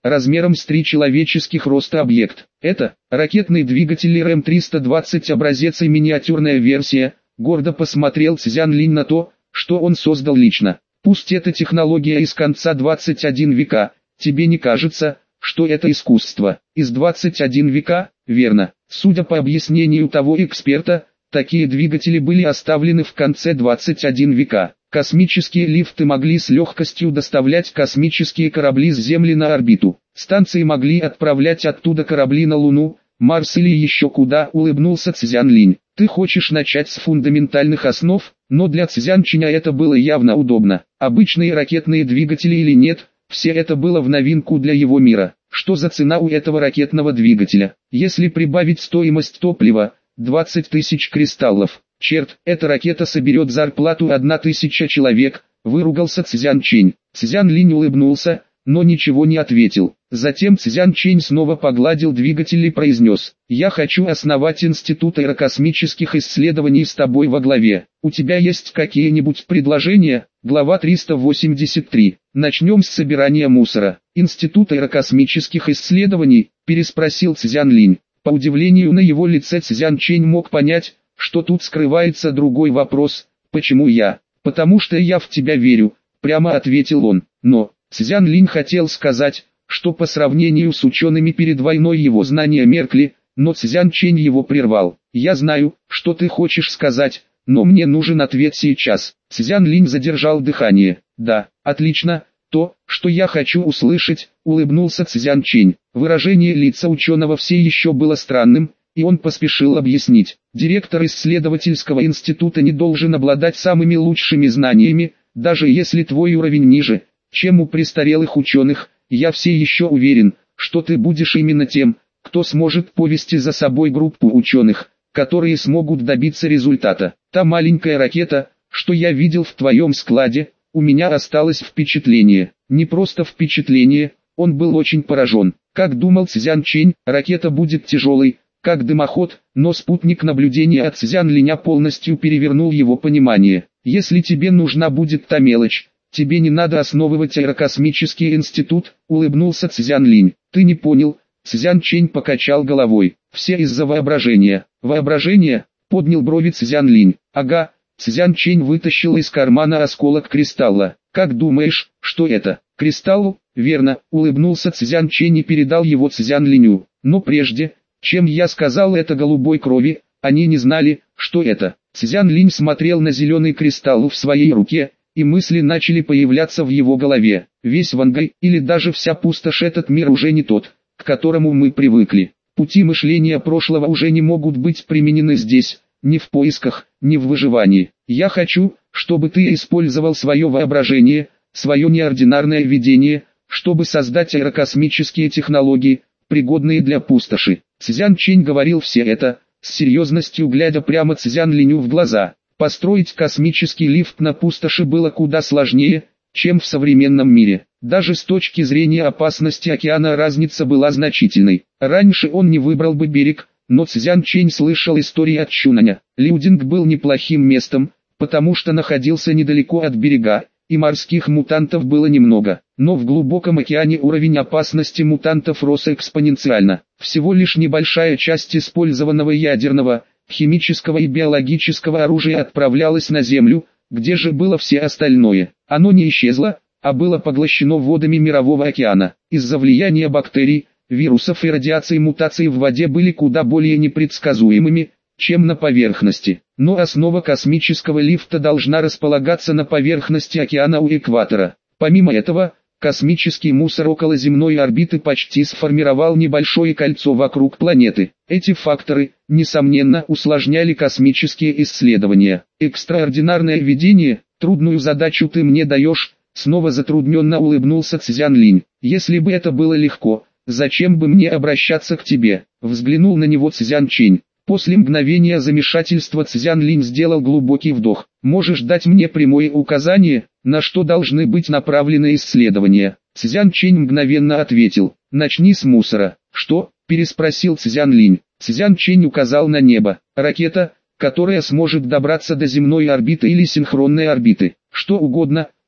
размером с три человеческих роста объект. Это ракетный двигатель эр эм триста двадцать образец и миниатюрная версия. Гордо посмотрел Цзян Линь на то, что он создал лично. Пусть это технология из конца двадцать первого века, тебе не кажется, что это искусство из двадцать первого века, верно? Судя по объяснению того эксперта, такие двигатели были оставлены в конце двадцать первого века. Космические лифты могли с легкостью доставлять космические корабли с Земли на орбиту. Станции могли отправлять оттуда корабли на Луну, Марс или еще куда, улыбнулся Цзян Линь. Ты хочешь начать с фундаментальных основ, но для Цзян Чиня это было явно удобно. Обычные ракетные двигатели или нет, все это было в новинку для его мира. Что за цена у этого ракетного двигателя? Если прибавить стоимость топлива, двадцать тысяч кристаллов. Черт, эта ракета соберет зарплату одна тысяча человек, выругался Цзян Чинь. Цзян Линь улыбнулся, но ничего не ответил. Затем Цзян Чинь снова погладил двигатель и произнес: «Я хочу основать институт аэрокосмических исследований с тобой во главе. У тебя есть какие-нибудь предложения?» Глава триста восемьдесят три. Начнем с собирания мусора. Институт аэрокосмических исследований, переспросил Цзян Линь. По удивлению на его лице Цзян Чинь мог понять, что тут скрывается другой вопрос. «Почему я?» «Потому что я в тебя верю», прямо ответил он. Но Цзян Линь хотел сказать, что по сравнению с учеными перед войной его знания меркли, но Цзян Чинь его прервал. «Я знаю, что ты хочешь сказать, но мне нужен ответ сейчас». Цзян Линь задержал дыхание. «Да, отлично, то, что я хочу услышать», улыбнулся Цзян Чинь. Выражение лица ученого все еще было странным, и он поспешил объяснить. Директор исследовательского института не должен обладать самыми лучшими знаниями, даже если твой уровень ниже, чем у престарелых ученых. Я все еще уверен, что ты будешь именно тем, кто сможет повести за собой группу ученых, которые смогут добиться результата. Та маленькая ракета, что я видел в твоем складе, у меня осталось впечатление. Не просто впечатление, он был очень поражен. Как думал Цзян Чинь, ракета будет тяжелой, как дымоход, но спутник наблюдения от Цзян Линя полностью перевернул его понимание. Если тебе нужна будет та мелочь, тебе не надо основывать аэрокосмический институт, улыбнулся Цзян Линь. Ты не понял? Цзян Чинь покачал головой. Все из-за воображения. Воображение? Поднял брови Цзян Линь. Ага. Цзян Чинь вытащил из кармана осколок кристалла. Как думаешь, что это? Кристалл? Верно, улыбнулся Цзян Чинь и передал его Цзян Линю. Но прежде, чем я сказал это голубой крови, они не знали, что это. Цзян Линь смотрел на зеленый кристалл в своей руке, и мысли начали появляться в его голове. Весь Вангай, или даже вся пустошь, этот мир уже не тот, к которому мы привыкли. Пути мышления прошлого уже не могут быть применены здесь, ни в поисках, ни в выживании. Я хочу, чтобы ты использовал свое воображение, свое неординарное видение, чтобы создать аэрокосмические технологии, пригодные для пустоши. Цзян Чинь говорил все это, с серьезностью глядя прямо Цзян Линю в глаза. Построить космический лифт на пустоши было куда сложнее, чем в современном мире. Даже с точки зрения опасности океана разница была значительной. Раньше он не выбрал бы берег, но Цзян Чинь слышал истории от Чунаня. Лиудинг был неплохим местом, потому что находился недалеко от берега, и морских мутантов было немного. Но в глубоком океане уровень опасности мутантов рос экспоненциально. Всего лишь небольшая часть использованного ядерного, химического и биологического оружия отправлялась на Землю, где же было все остальное. Оно не исчезло, а было поглощено водами Мирового океана. Из-за влияния бактерий, вирусов и радиации мутации в воде были куда более непредсказуемыми, чем на поверхности. Но основа космического лифта должна располагаться на поверхности океана у экватора. Помимо этого, космический мусор около земной орбиты почти сформировал небольшое кольцо вокруг планеты. Эти факторы, несомненно, усложняли космические исследования. Экстраординарное видение, трудную задачу ты мне даешь, снова затрудненно улыбнулся Цзян Линь. Если бы это было легко, зачем бы мне обращаться к тебе? Взглянул на него Цзян Чинь. После мгновения замешательства Цзян Линь сделал глубокий вдох. «Можешь дать мне прямое указание, на что должны быть направлены исследования?» Цзян Чинь мгновенно ответил. «Начни с мусора». «Что?» – переспросил Цзян Линь. Цзян Чинь указал на небо. «Ракета, которая сможет добраться до земной орбиты или синхронной орбиты. Что угодно»,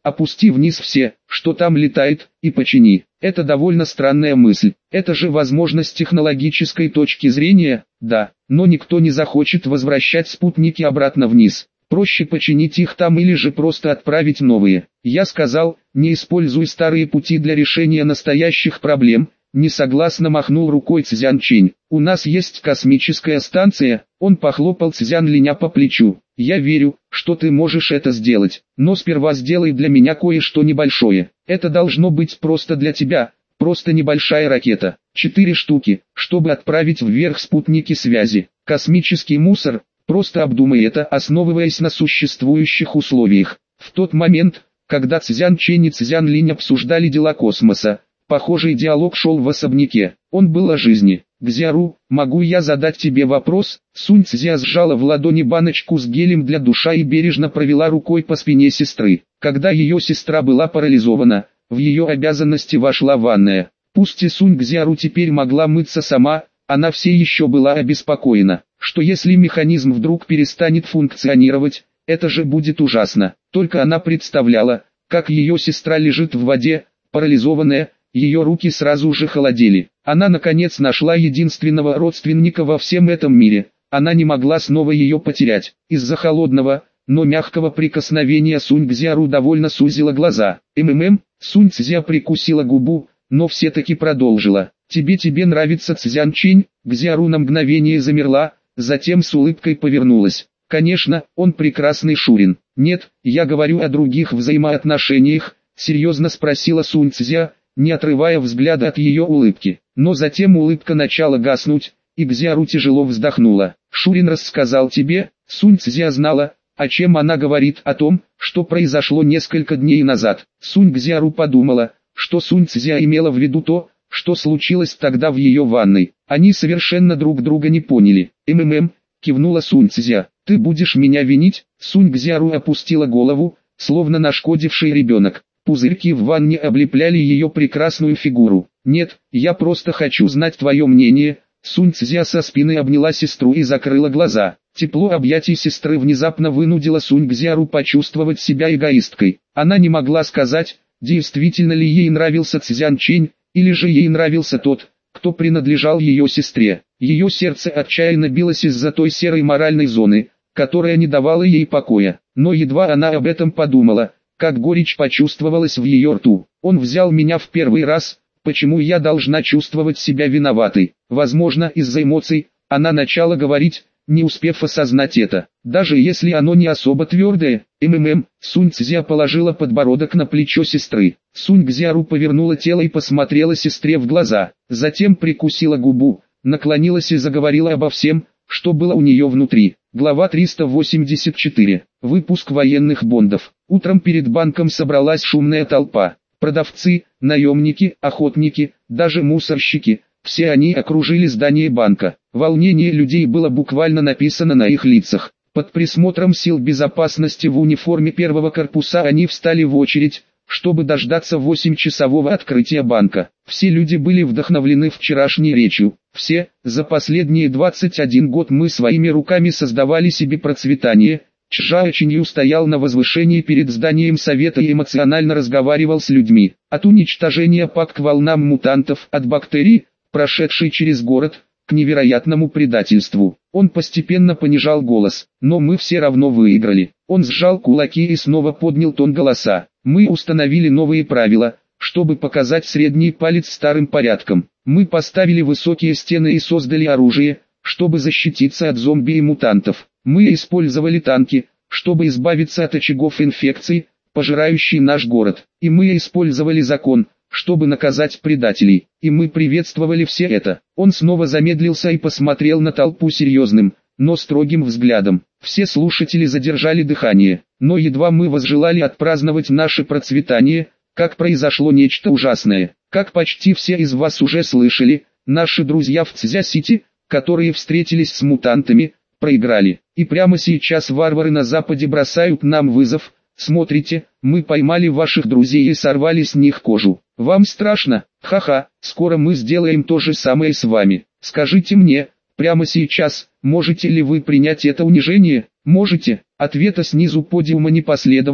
опусти вниз все, что там летает, и почини. Это довольно странная мысль. Это же возможность с технологической точки зрения, да, но никто не захочет возвращать спутники обратно вниз. Проще починить их там или же просто отправить новые. Я сказал, не используй старые пути для решения настоящих проблем. Несогласно махнул рукой Цзян Чинь. У нас есть космическая станция. Он похлопал Цзян Линя по плечу. Я верю, что ты можешь это сделать, но сперва сделай для меня кое-что небольшое. Это должно быть просто для тебя, просто небольшая ракета. Четыре штуки, чтобы отправить вверх спутники связи. Космический мусор, просто обдумай это, основываясь на существующих условиях. В тот момент, когда Цзян Чинь и Цзян Линь обсуждали дела космоса, похожий диалог шел в особняке. Он был о жизни. «Гзяру, могу я задать тебе вопрос?» Сунь Цзя сжала в ладони баночку с гелем для душа и бережно провела рукой по спине сестры. Когда ее сестра была парализована, в ее обязанности вошла ванная. Пусть и Сунь Гзяру теперь могла мыться сама, она все еще была обеспокоена, что если механизм вдруг перестанет функционировать, это же будет ужасно. Только она представляла, как ее сестра лежит в воде, парализованная. Ее руки сразу же холодели. Она наконец нашла единственного родственника во всем этом мире. Она не могла снова ее потерять. Из-за холодного, но мягкого прикосновения Сунь Гзяру довольно сузила глаза. «МММ», Сунь Цзя прикусила губу, но все-таки продолжила. «Тебе тебе нравится Цзян Чинь?» Гзяру на мгновение замерла, затем с улыбкой повернулась. «Конечно, он прекрасный Шурин». «Нет, я говорю о других взаимоотношениях», серьезно спросила Сунь Цзя, не отрывая взгляда от ее улыбки. Но затем улыбка начала гаснуть, и Гзяру тяжело вздохнула. «Шурин рассказал тебе?» Сунь Цзя знала, о чем она говорит, о том, что произошло несколько дней назад. Сунь Гзяру подумала, что Сунь Цзя имела в виду то, что случилось тогда в ее ванной. Они совершенно друг друга не поняли. «МММ», кивнула Сунь Цзя, «ты будешь меня винить?» Сунь Гзяру опустила голову, словно нашкодивший ребенок. Пузырьки в ванне облепляли ее прекрасную фигуру. «Нет, я просто хочу знать твое мнение». Сунь Цзя со спины обняла сестру и закрыла глаза. Тепло объятий сестры внезапно вынудило Сунь Гзяру почувствовать себя эгоисткой. Она не могла сказать, действительно ли ей нравился Цзян Чинь, или же ей нравился тот, кто принадлежал ее сестре. Ее сердце отчаянно билось из-за той серой моральной зоны, которая не давала ей покоя. Но едва она об этом подумала, как горечь почувствовалась в ее рту. «Он взял меня в первый раз, почему я должна чувствовать себя виноватой?» Возможно, из-за эмоций, она начала говорить, не успев осознать это. Даже если оно не особо твердое. «МММ», Сунь Цзя положила подбородок на плечо сестры. Сунь Гзяру повернула тело и посмотрела сестре в глаза. Затем прикусила губу, наклонилась и заговорила обо всем, что было у нее внутри. Глава триста восемьдесят четыре. Выпуск военных бондов. Утром перед банком собралась шумная толпа. Продавцы, наемники, охотники, даже мусорщики. Все они окружили здание банка. Волнение людей было буквально написано на их лицах. Под присмотром сил безопасности в униформе первого корпуса они встали в очередь, чтобы дождаться восьмичасового открытия банка. Все люди были вдохновлены вчерашней речью. Все, за последние двадцать один год мы своими руками создавали себе процветание. Чжао Чинью стоял на возвышении перед зданием совета и эмоционально разговаривал с людьми. От уничтожения ПАК к волнам мутантов, от бактерий, прошедшей через город, к невероятному предательству. Он постепенно понижал голос, но мы все равно выиграли. Он сжал кулаки и снова поднял тон голоса. Мы установили новые правила, чтобы показать средний палец старым порядкам. Мы поставили высокие стены и создали оружие, чтобы защититься от зомби и мутантов. Мы использовали танки, чтобы избавиться от очагов инфекций, пожирающей наш город. И мы использовали закон, чтобы наказать предателей. И мы приветствовали все это. Он снова замедлился и посмотрел на толпу серьезным, но строгим взглядом. Все слушатели задержали дыхание. Но едва мы возжелали отпраздновать наше процветание, как произошло нечто ужасное. Как почти все из вас уже слышали, наши друзья в Цзя-Сити, которые встретились с мутантами, проиграли. И прямо сейчас варвары на западе бросают нам вызов. Смотрите, мы поймали ваших друзей и сорвали с них кожу. Вам страшно? Ха-ха, скоро мы сделаем то же самое с вами. Скажите мне, прямо сейчас, можете ли вы принять это унижение? Можете? Ответа снизу подиума не последовало,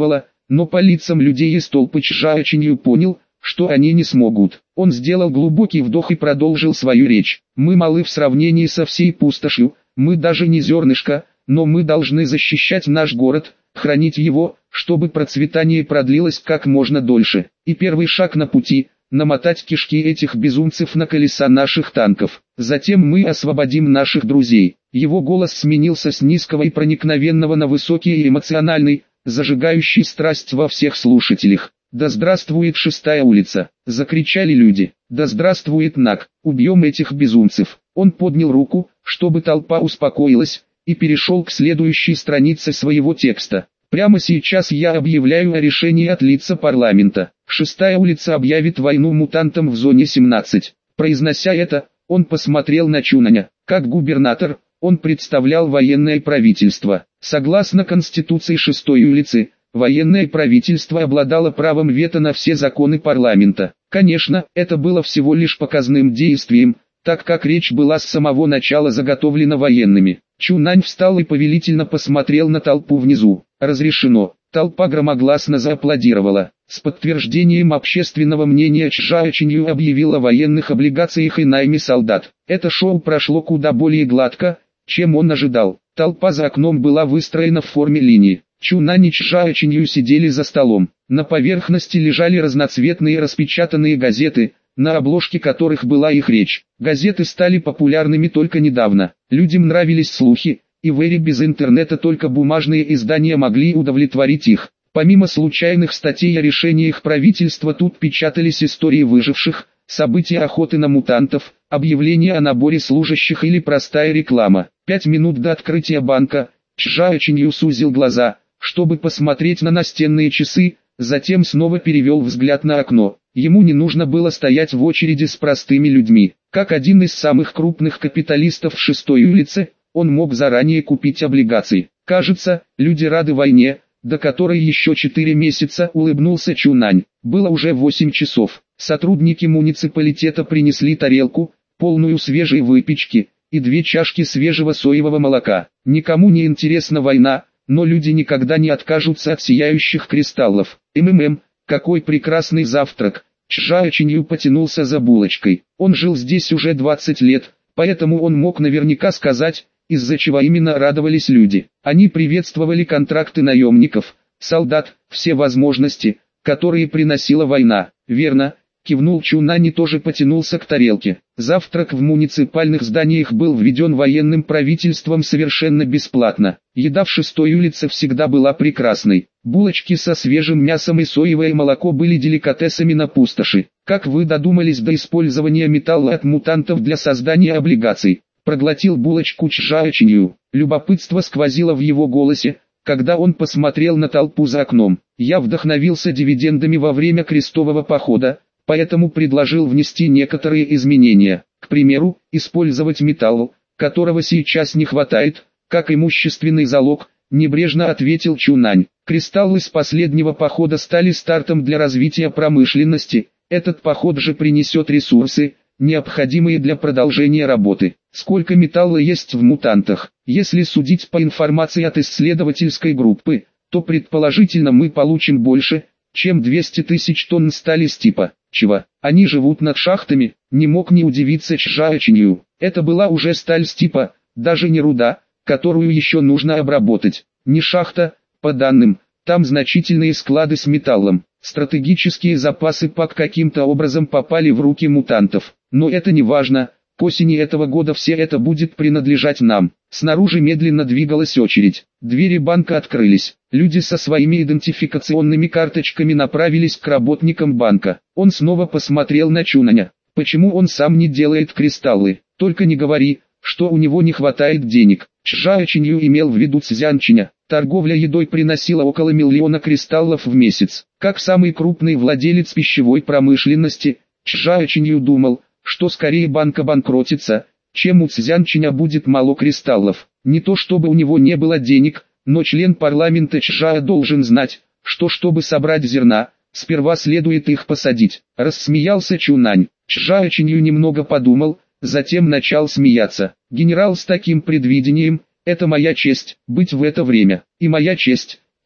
но по лицам людей из толпы Чжаочинью понял, что они не смогут. Он сделал глубокий вдох и продолжил свою речь. «Мы малы в сравнении со всей пустошью, мы даже не зернышко, но мы должны защищать наш город, хранить его, чтобы процветание продлилось как можно дольше. И первый шаг на пути – намотать кишки этих безумцев на колеса наших танков. Затем мы освободим наших друзей». Его голос сменился с низкого и проникновенного на высокий и эмоциональный, зажигающий страсть во всех слушателях. «Да здравствует шестая улица!» – закричали люди. «Да здравствует НАК! Убьем этих безумцев!» Он поднял руку, чтобы толпа успокоилась, и перешел к следующей странице своего текста. «Прямо сейчас я объявляю о решении от лица парламента. Шестая улица объявит войну мутантам в зоне семнадцать». Произнося это, он посмотрел на Чунаня. Как губернатор, он представлял военное правительство. Согласно Конституции шестой улицы, военное правительство обладало правом вето на все законы парламента. Конечно, это было всего лишь показным действием, так как речь была с самого начала заготовлена военными. Чунань встал и повелительно посмотрел на толпу внизу. «Разрешено». Толпа громогласно зааплодировала. С подтверждением общественного мнения Чжаочинью объявил о военных облигациях и найме солдат. Это шоу прошло куда более гладко, чем он ожидал. Толпа за окном была выстроена в форме линии. Чунань и Чжаочинью сидели за столом. На поверхности лежали разноцветные распечатанные газеты, на обложке которых была их речь. Газеты стали популярными только недавно. Людям нравились слухи, и в эре без интернета только бумажные издания могли удовлетворить их. Помимо случайных статей о решениях правительства, тут печатались истории выживших, события охоты на мутантов, объявления о наборе служащих или простая реклама. Пять минут до открытия банка, Чжаочинью сузил глаза, чтобы посмотреть на настенные часы, затем снова перевел взгляд на окно. Ему не нужно было стоять в очереди с простыми людьми. Как один из самых крупных капиталистов в шестой улице, он мог заранее купить облигации. Кажется, люди рады войне, до которой еще четыре месяца, улыбнулся Чунань. Было уже восемь часов. Сотрудники муниципалитета принесли тарелку, полную свежей выпечки, и две чашки свежего соевого молока. Никому не интересна война, но люди никогда не откажутся от сияющих кристаллов. МММ, какой прекрасный завтрак. Чжаочинью потянулся за булочкой. Он жил здесь уже двадцать лет, поэтому он мог наверняка сказать, из-за чего именно радовались люди. Они приветствовали контракты наемников, солдат, все возможности, которые приносила война. Верно, кивнул Чунань и тоже потянулся к тарелке. Завтрак в муниципальных зданиях был введен военным правительством совершенно бесплатно. Еда в шестой улице всегда была прекрасной. Булочки со свежим мясом и соевое молоко были деликатесами на пустоши. Как вы додумались до использования металла от мутантов для создания облигаций? Проглотил булочку Чжаочинью. Любопытство сквозило в его голосе, когда он посмотрел на толпу за окном. Я вдохновился дивидендами во время крестового похода, поэтому предложил внести некоторые изменения. К примеру, использовать металл, которого сейчас не хватает, как имущественный залог, небрежно ответил Чунань. Кристаллы с последнего похода стали стартом для развития промышленности. Этот поход же принесет ресурсы, необходимые для продолжения работы. Сколько металла есть в мутантах? Если судить по информации от исследовательской группы, то предположительно мы получим больше, чем двести тысяч тонн стали с типа. Чего? Они живут над шахтами? Не мог не удивиться Чжаочинью. Это была уже сталь с типа, даже не руда, которую еще нужно обработать. Не шахта, по данным, там значительные склады с металлом. Стратегические запасы ПАК каким-то образом попали в руки мутантов. Но это не важно, к осени этого года все это будет принадлежать нам. Снаружи медленно двигалась очередь. Двери банка открылись. Люди со своими идентификационными карточками направились к работникам банка. Он снова посмотрел на Чунаня. Почему он сам не делает кристаллы? Только не говори, что у него не хватает денег. Чжаочинью имел в виду Цзянчиня. Торговля едой приносила около миллиона кристаллов в месяц. Как самый крупный владелец пищевой промышленности, Чжаочинью думал, что скорее банк обанкротится, чем у Цзянчиня будет мало кристаллов. Не то чтобы у него не было денег, но член парламента Чжа должен знать, что чтобы собрать зерна, сперва следует их посадить. Рассмеялся Чунань. Чжаочинью немного подумал, затем начал смеяться. Генерал с таким предвидением, это моя честь, быть в это время. И моя честь.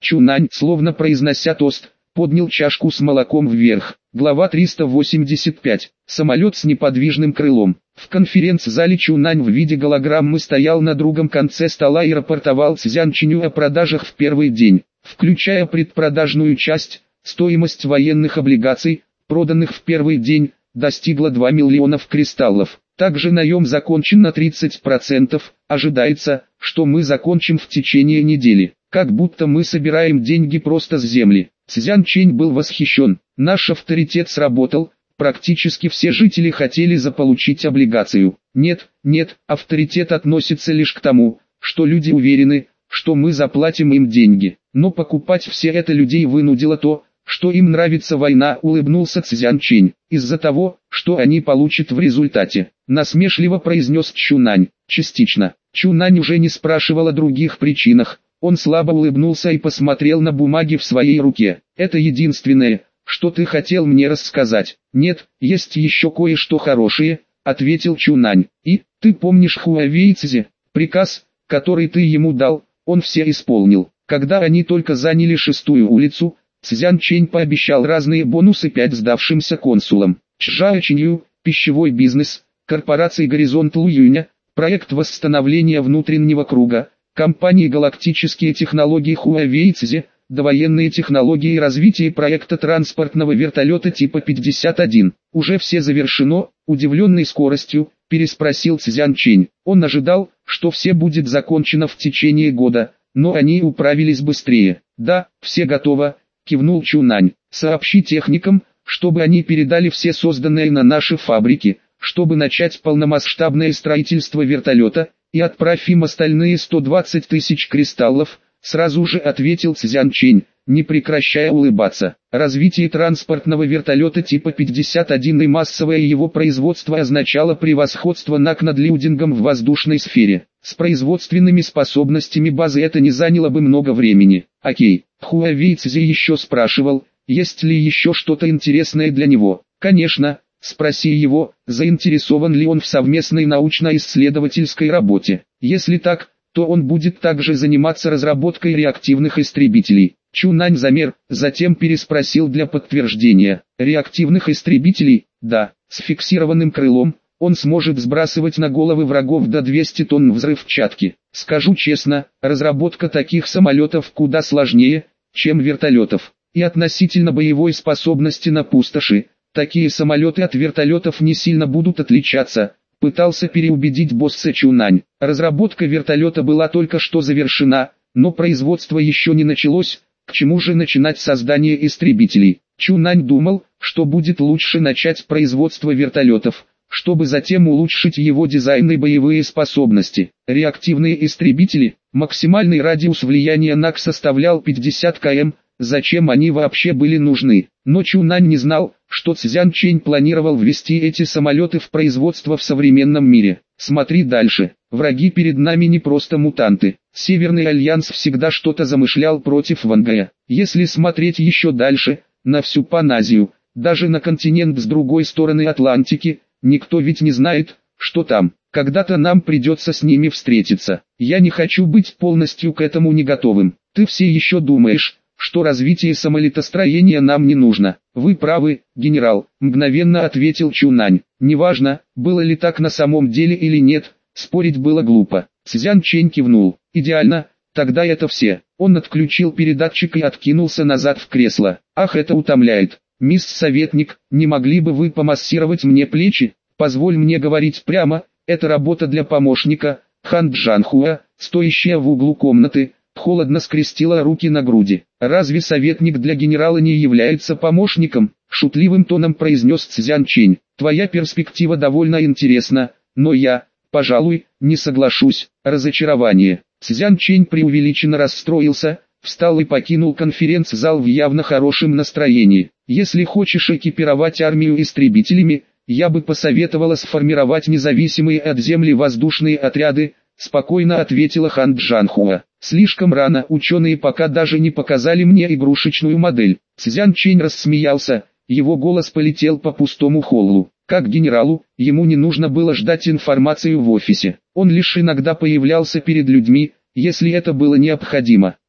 Чунань, словно произнося тост, поднял чашку с молоком вверх. Глава триста восемьдесят пять. Самолет с неподвижным крылом. В конференц-зале Чунань в виде голограммы стоял на другом конце стола и рапортовал Цзянчиню о продажах в первый день, включая предпродажную часть. Стоимость военных облигаций, проданных в первый день, достигла двух миллионов кристаллов. Также наем закончен на тридцать процентов, ожидается, что мы закончим в течение недели, как будто мы собираем деньги просто с земли. Цзянчень был восхищен, наш авторитет сработал, практически все жители хотели заполучить облигацию. Нет, нет, авторитет относится лишь к тому, что люди уверены, что мы заплатим им деньги, но покупать все это людей вынудило то, что им нравится война, улыбнулся Цзянчень, из-за того, что они получат в результате, насмешливо произнес Чунань. Частично, Чунань уже не спрашивал о других причинах, он слабо улыбнулся и посмотрел на бумаги в своей руке. Это единственное, что ты хотел мне рассказать. Нет, есть еще кое-что хорошее, ответил Чунань. И, ты помнишь Хуавей Цзи, приказ, который ты ему дал, он все исполнил. Когда они только заняли шестую улицу, Цзянчень пообещал разные бонусы пять сдавшимся консулам. Чжао Чинью, пищевой бизнес, корпорации Горизонт Луюня, проект восстановления внутреннего круга, компании Галактические технологии Хуавей Цзи, довоенные технологии и развитие проекта транспортного вертолета типа пятьдесят один. Уже все завершено, удивленный скоростью, переспросил Цзянчень. Он ожидал, что все будет закончено в течение года, но они управились быстрее. Да, все готово, кивнул Чунань. Сообщи техникам, чтобы они передали все созданные на наши фабрики, чтобы начать полномасштабное строительство вертолета, и отправь им остальные сто двадцать тысяч кристаллов, сразу же ответил Цзянчень, не прекращая улыбаться. Развитие транспортного вертолета типа пятьдесят один и массовое его производство означало превосходство НАК над Лиудингом в воздушной сфере. С производственными способностями базы это не заняло бы много времени. Окей, Хуавей Цзи еще спрашивал, есть ли еще что-то интересное для него. Конечно, спроси его, заинтересован ли он в совместной научно-исследовательской работе. Если так, то он будет также заниматься разработкой реактивных истребителей. Чунань замер, затем переспросил для подтверждения. Реактивных истребителей? Да, с фиксированным крылом. Он сможет сбрасывать на головы врагов до двухсот тонн взрывчатки. Скажу честно, разработка таких самолетов куда сложнее, чем вертолетов. И относительно боевой способности на пустоши, такие самолеты от вертолетов не сильно будут отличаться, пытался переубедить босса Чунань. Разработка вертолета была только что завершена, но производство еще не началось, к чему же начинать создание истребителей. Чунань думал, что будет лучше начать производство вертолетов, чтобы затем улучшить его дизайн и боевые способности. Реактивные истребители, максимальный радиус влияния НАК составлял пятьдесят километров, зачем они вообще были нужны? Но Чунань не знал, что Цзянчень планировал ввести эти самолеты в производство в современном мире. Смотри дальше, враги перед нами не просто мутанты. Северный Альянс всегда что-то замышлял против Вангая. Если смотреть еще дальше, на всю Паназию, даже на континент с другой стороны Атлантики, никто ведь не знает, что там. Когда-то нам придется с ними встретиться. Я не хочу быть полностью к этому не готовым. Ты все еще думаешь, что развитие самолетостроения нам не нужно. Вы правы, генерал, мгновенно ответил Чунань. Неважно, было ли так на самом деле или нет, спорить было глупо. Цзянчень кивнул. Идеально, тогда это все. Он отключил передатчик и откинулся назад в кресло. Ах, это утомляет. Мисс Советник, не могли бы вы помассировать мне плечи? Позволь мне говорить прямо, это работа для помощника. Хан Джанхуа, стоящая в углу комнаты, холодно скрестила руки на груди. «Разве советник для генерала не является помощником?» Шутливым тоном произнес Цзянчень. «Твоя перспектива довольно интересна, но я, пожалуй, не соглашусь». Разочарование. Цзянчень преувеличенно расстроился, встал и покинул конференц-зал в явно хорошем настроении. «Если хочешь экипировать армию истребителями, я бы посоветовала сформировать независимые от земли воздушные отряды», спокойно ответила Хан Джанхуа. «Слишком рано, ученые пока даже не показали мне игрушечную модель». Цзянчень рассмеялся, его голос полетел по пустому холлу. Как генералу, ему не нужно было ждать информацию в офисе. Он лишь иногда появлялся перед людьми, если это было необходимо.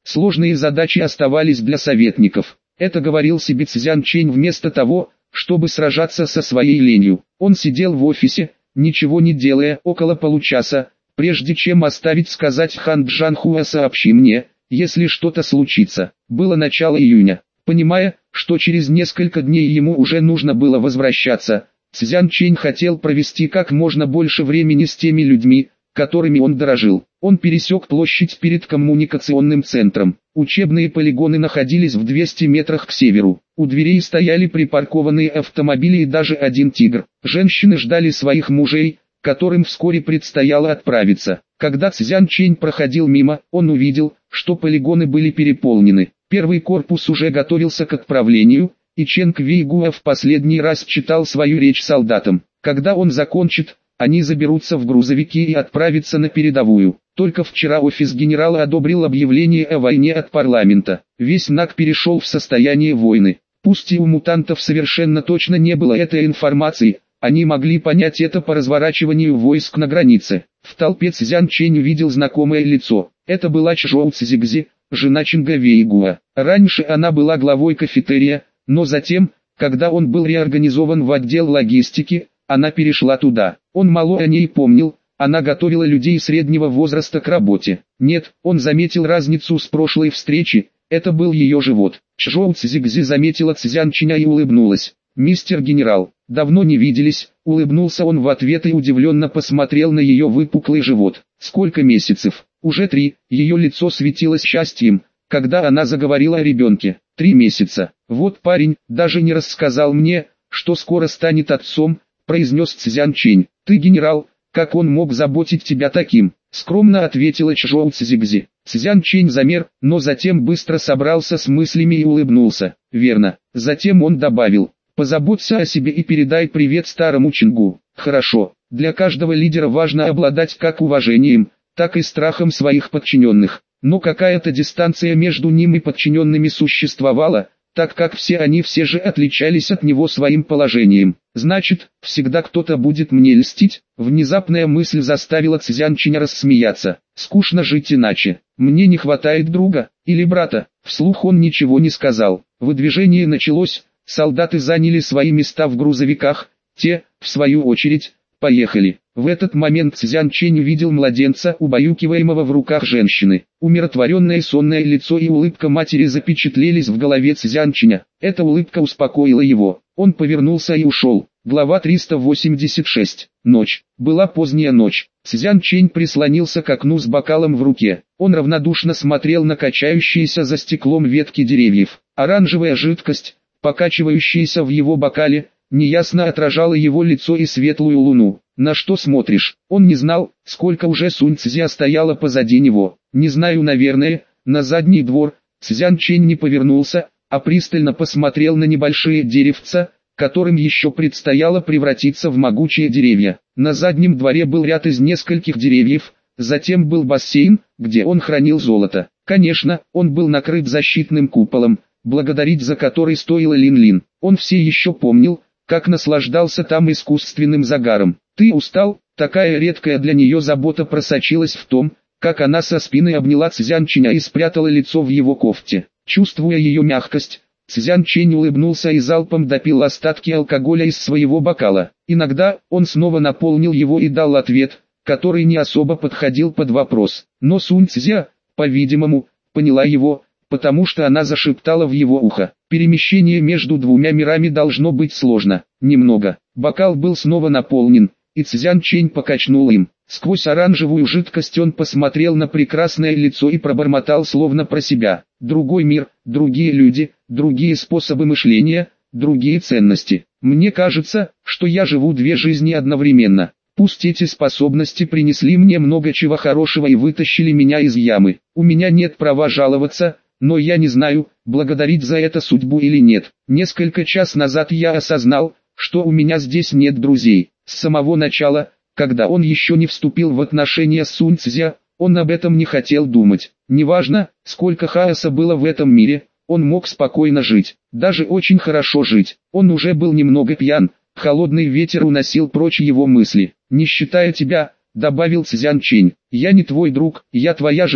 Сложные задачи оставались для советников. Это говорил себе Цзян Чэнь вместо того, чтобы сражаться со своей ленью. Он сидел в офисе, ничего не делая, около получаса, прежде чем оставить сказать Хан Джанхуа: «Сообщи мне, если что-то случится». Было начало июня. Понимая, что через несколько дней ему уже нужно было возвращаться, Цзян Чэнь хотел провести как можно больше времени с теми людьми, которыми он дорожил. Он пересек площадь перед коммуникационным центром. Учебные полигоны находились в двухстах метрах к северу. У дверей стояли припаркованные автомобили и даже один тигр. Женщины ждали своих мужей, которым вскоре предстояло отправиться. Когда Цзян Чэнь проходил мимо, он увидел, что полигоны были переполнены. Первый корпус уже готовился к отправлению, и Чен Квейгуа в последний раз читал свою речь солдатам. Когда он закончит, они заберутся в грузовики и отправятся на передовую. Только вчера офис генерала одобрил объявление о войне от парламента. Весь НАК перешел в состояние войны. Пусть и у мутантов совершенно точно не было этой информации, они могли понять это по разворачиванию войск на границе. В толпе Цзян Чэнь увидел знакомое лицо. Это была Чжоу Цзигзи, жена Ченга Вейгуа. Раньше она была главой кафетерия, но затем, когда он был реорганизован в отдел логистики, она перешла туда. Он мало о ней помнил, она готовила людей среднего возраста к работе. Нет, он заметил разницу с прошлой встречи, это был ее живот. Чжоу Цзигзи заметила Цзян Чэня и улыбнулась. «Мистер генерал, давно не виделись», — улыбнулся он в ответ и удивленно посмотрел на ее выпуклый живот. «Сколько месяцев?» «Уже три», ее лицо светилось счастьем, когда она заговорила о ребенке. «Три месяца. Вот парень, даже не рассказал мне, что скоро станет отцом», — произнес Цзян Чэнь. «Ты генерал, как он мог заботить тебя таким?» — скромно ответила Чжоу Цзигзи. Цзян Чэнь замер, но затем быстро собрался с мыслями и улыбнулся. «Верно». Затем он добавил: «Позаботься о себе и передай привет старому Ченгу». «Хорошо. Для каждого лидера важно обладать как уважением, так и страхом своих подчиненных. Но какая-то дистанция между ним и подчиненными существовала, так как все они все же отличались от него своим положением. Значит, всегда кто-то будет мне льстить?» Внезапная мысль заставила Цзян Чэня рассмеяться. «Скучно жить иначе. Мне не хватает друга или брата». Вслух он ничего не сказал. Выдвижение началось, солдаты заняли свои места в грузовиках, те, в свою очередь, поехали. В этот момент Цзян Чэнь увидел младенца, убаюкиваемого в руках женщины. Умиротворенное сонное лицо и улыбка матери запечатлелись в голове Цзян Чэня. Эта улыбка успокоила его. Он повернулся и ушел. Глава триста восемьдесят шесть. Ночь. Была поздняя ночь. Цзян Чэнь прислонился к окну с бокалом в руке. Он равнодушно смотрел на качающиеся за стеклом ветки деревьев. Оранжевая жидкость, покачивающаяся в его бокале, неясно отражала его лицо и светлую луну. «На что смотришь?» Он не знал, сколько уже Сунь Цзя стояла позади него. «Не знаю, наверное, на задний двор». Цзян Чэнь не повернулся, а пристально посмотрел на небольшие деревца, которым еще предстояло превратиться в могучие деревья. На заднем дворе был ряд из нескольких деревьев, затем был бассейн, где он хранил золото. Конечно, он был накрыт защитным куполом, благодарить за который стоило Лин-Лин. Он все еще помнил, как наслаждался там искусственным загаром. «Ты устал?» Такая редкая для нее забота просочилась в том, как она со спины обняла Цзян Чэня и спрятала лицо в его кофте. Чувствуя ее мягкость, Цзян Чэнь улыбнулся и залпом допил остатки алкоголя из своего бокала. Иногда он снова наполнил его и дал ответ, который не особо подходил под вопрос. Но Сунь Цзя, по-видимому, поняла его, потому что она зашептала в его ухо. Перемещение между двумя мирами должно быть сложно. Немного. Бокал был снова наполнен, и Цзян Чэнь покачнул им. Сквозь оранжевую жидкость он посмотрел на прекрасное лицо и пробормотал словно про себя. Другой мир, другие люди, другие способы мышления, другие ценности. Мне кажется, что я живу две жизни одновременно. Пусть эти способности принесли мне много чего хорошего и вытащили меня из ямы. У меня нет права жаловаться, но я не знаю, благодарить за это судьбу или нет. Несколько час назад я осознал, что у меня здесь нет друзей. С самого начала, когда он еще не вступил в отношения с Сунь Цзя, он об этом не хотел думать. Неважно, сколько хаоса было в этом мире, он мог спокойно жить, даже очень хорошо жить. Он уже был немного пьян, холодный ветер уносил прочь его мысли. «Не считая тебя», — добавил Цзян Чэнь, — «я не твой друг, я твоя жена,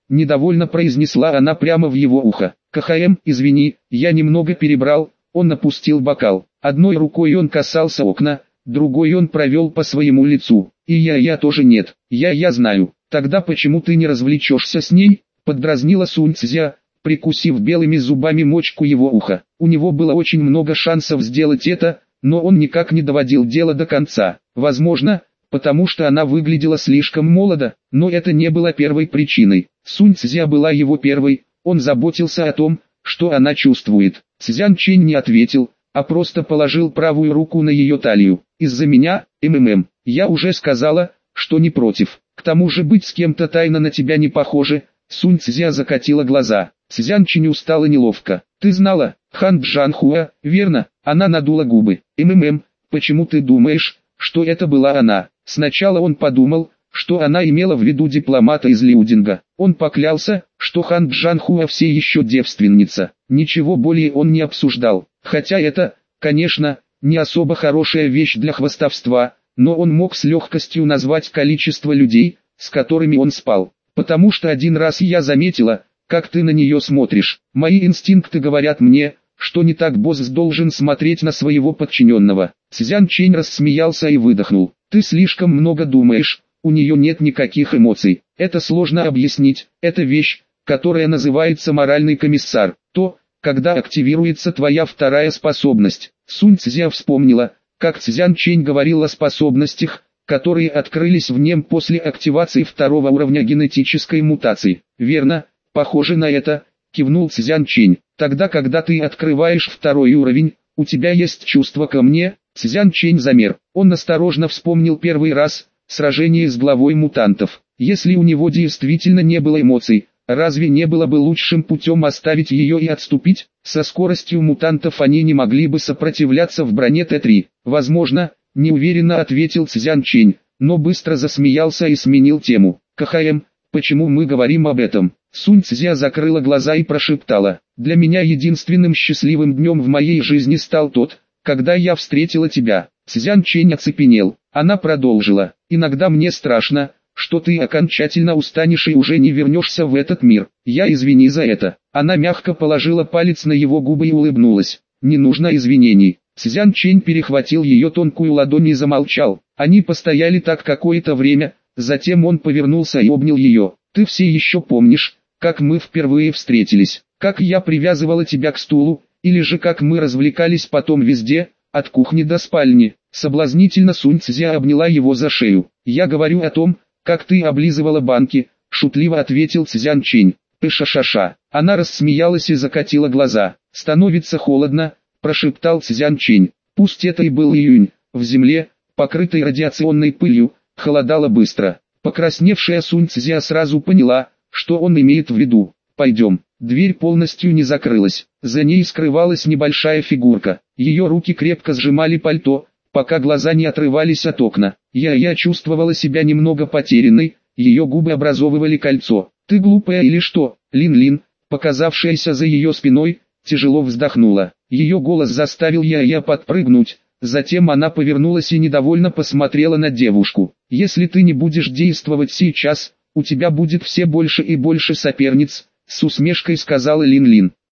недовольно произнесла она прямо в его ухо. КХМ, извини, я немного перебрал. Он опустил бокал. Одной рукой он касался окна, другой он провел по своему лицу. И я, я тоже нет. Я, я знаю. Тогда почему ты не развлечешься с ней? Поддразнила Сунь Цзя, прикусив белыми зубами мочку его уха. У него было очень много шансов сделать это, но он никак не доводил дело до конца. Возможно, потому что она выглядела слишком молодо, но это не было первой причиной. Сунь Цзя была его первой, он заботился о том, что она чувствует. Цзян Чэнь не ответил, а просто положил правую руку на ее талию. Из-за меня, МММ, я уже сказала, что не против. К тому же быть с кем-то тайно на тебя не похоже. Сунь Цзя закатила глаза. Цзян Чэню стало неловко. Ты знала, Хан Джанхуа, верно? Она надула губы. МММ, почему ты думаешь, что это была она? Сначала он подумал, что она имела в виду дипломата из Лиудинга. Он поклялся, что Хан Джанхуа все еще девственница. Ничего более он не обсуждал. Хотя это, конечно, не особо хорошая вещь для хвастовства, но он мог с легкостью назвать количество людей, с которыми он спал. Потому что один раз я заметила, как ты на нее смотришь. Мои инстинкты говорят мне, что не так босс должен смотреть на своего подчиненного. Цзян Чэнь рассмеялся и выдохнул. Ты слишком много думаешь, у нее нет никаких эмоций. Это сложно объяснить, это вещь, которая называется моральный комиссар. То, когда активируется твоя вторая способность. Сунь Цзя вспомнила, как Цзян Чэнь говорил о способностях, которые открылись в нем после активации второго уровня генетической мутации. Верно, похоже на это, кивнул Цзян Чэнь. Тогда, когда ты открываешь второй уровень, у тебя есть чувство ко мне. Цзян Чэнь замер. Он осторожно вспомнил первый раз, сражение с главой мутантов. Если у него действительно не было эмоций, разве не было бы лучшим путем оставить ее и отступить? Со скоростью мутантов они не могли бы сопротивляться в броне Т три. Возможно, неуверенно ответил Цзян Чэнь, но быстро засмеялся и сменил тему. КХМ, почему мы говорим об этом? Сунь Цзя закрыла глаза и прошептала. Для меня единственным счастливым днем в моей жизни стал тот, когда я встретила тебя. Цзян Чэнь оцепенел. Она продолжила. Иногда мне страшно, что ты окончательно устанешь и уже не вернешься в этот мир. Я извини за это. Она мягко положила палец на его губы и улыбнулась. Не нужно извинений. Цзян Чэнь перехватил ее тонкую ладонь и замолчал. Они постояли так какое-то время, затем он повернулся и обнял ее. Ты все еще помнишь, как мы впервые встретились, как я привязывала тебя к стулу, или же как мы развлекались потом везде, от кухни до спальни. Соблазнительно Сунь Цзя обняла его за шею. Я говорю о том, как ты облизывала банки, шутливо ответил Цзян Чэнь. Пыша-ша-ша. Она рассмеялась и закатила глаза. Становится холодно, прошептал Цзян Чэнь. Пусть это и был июнь, в земле, покрытой радиационной пылью, холодало быстро. Покрасневшая Сунь Цзя сразу поняла, что он имеет в виду. Пойдем. Дверь полностью не закрылась. За ней скрывалась небольшая фигурка. Ее руки крепко сжимали пальто, пока глаза не отрывались от окна. Я, я чувствовала себя немного потерянной, ее губы образовывали кольцо. Ты глупая или что? Лин-Лин, показавшаяся за ее спиной, тяжело вздохнула. Ее голос заставил я-я подпрыгнуть. Затем она повернулась и недовольно посмотрела на девушку. Если ты не будешь действовать сейчас, у тебя будет все больше и больше соперниц, с усмешкой сказала Лин-Лин.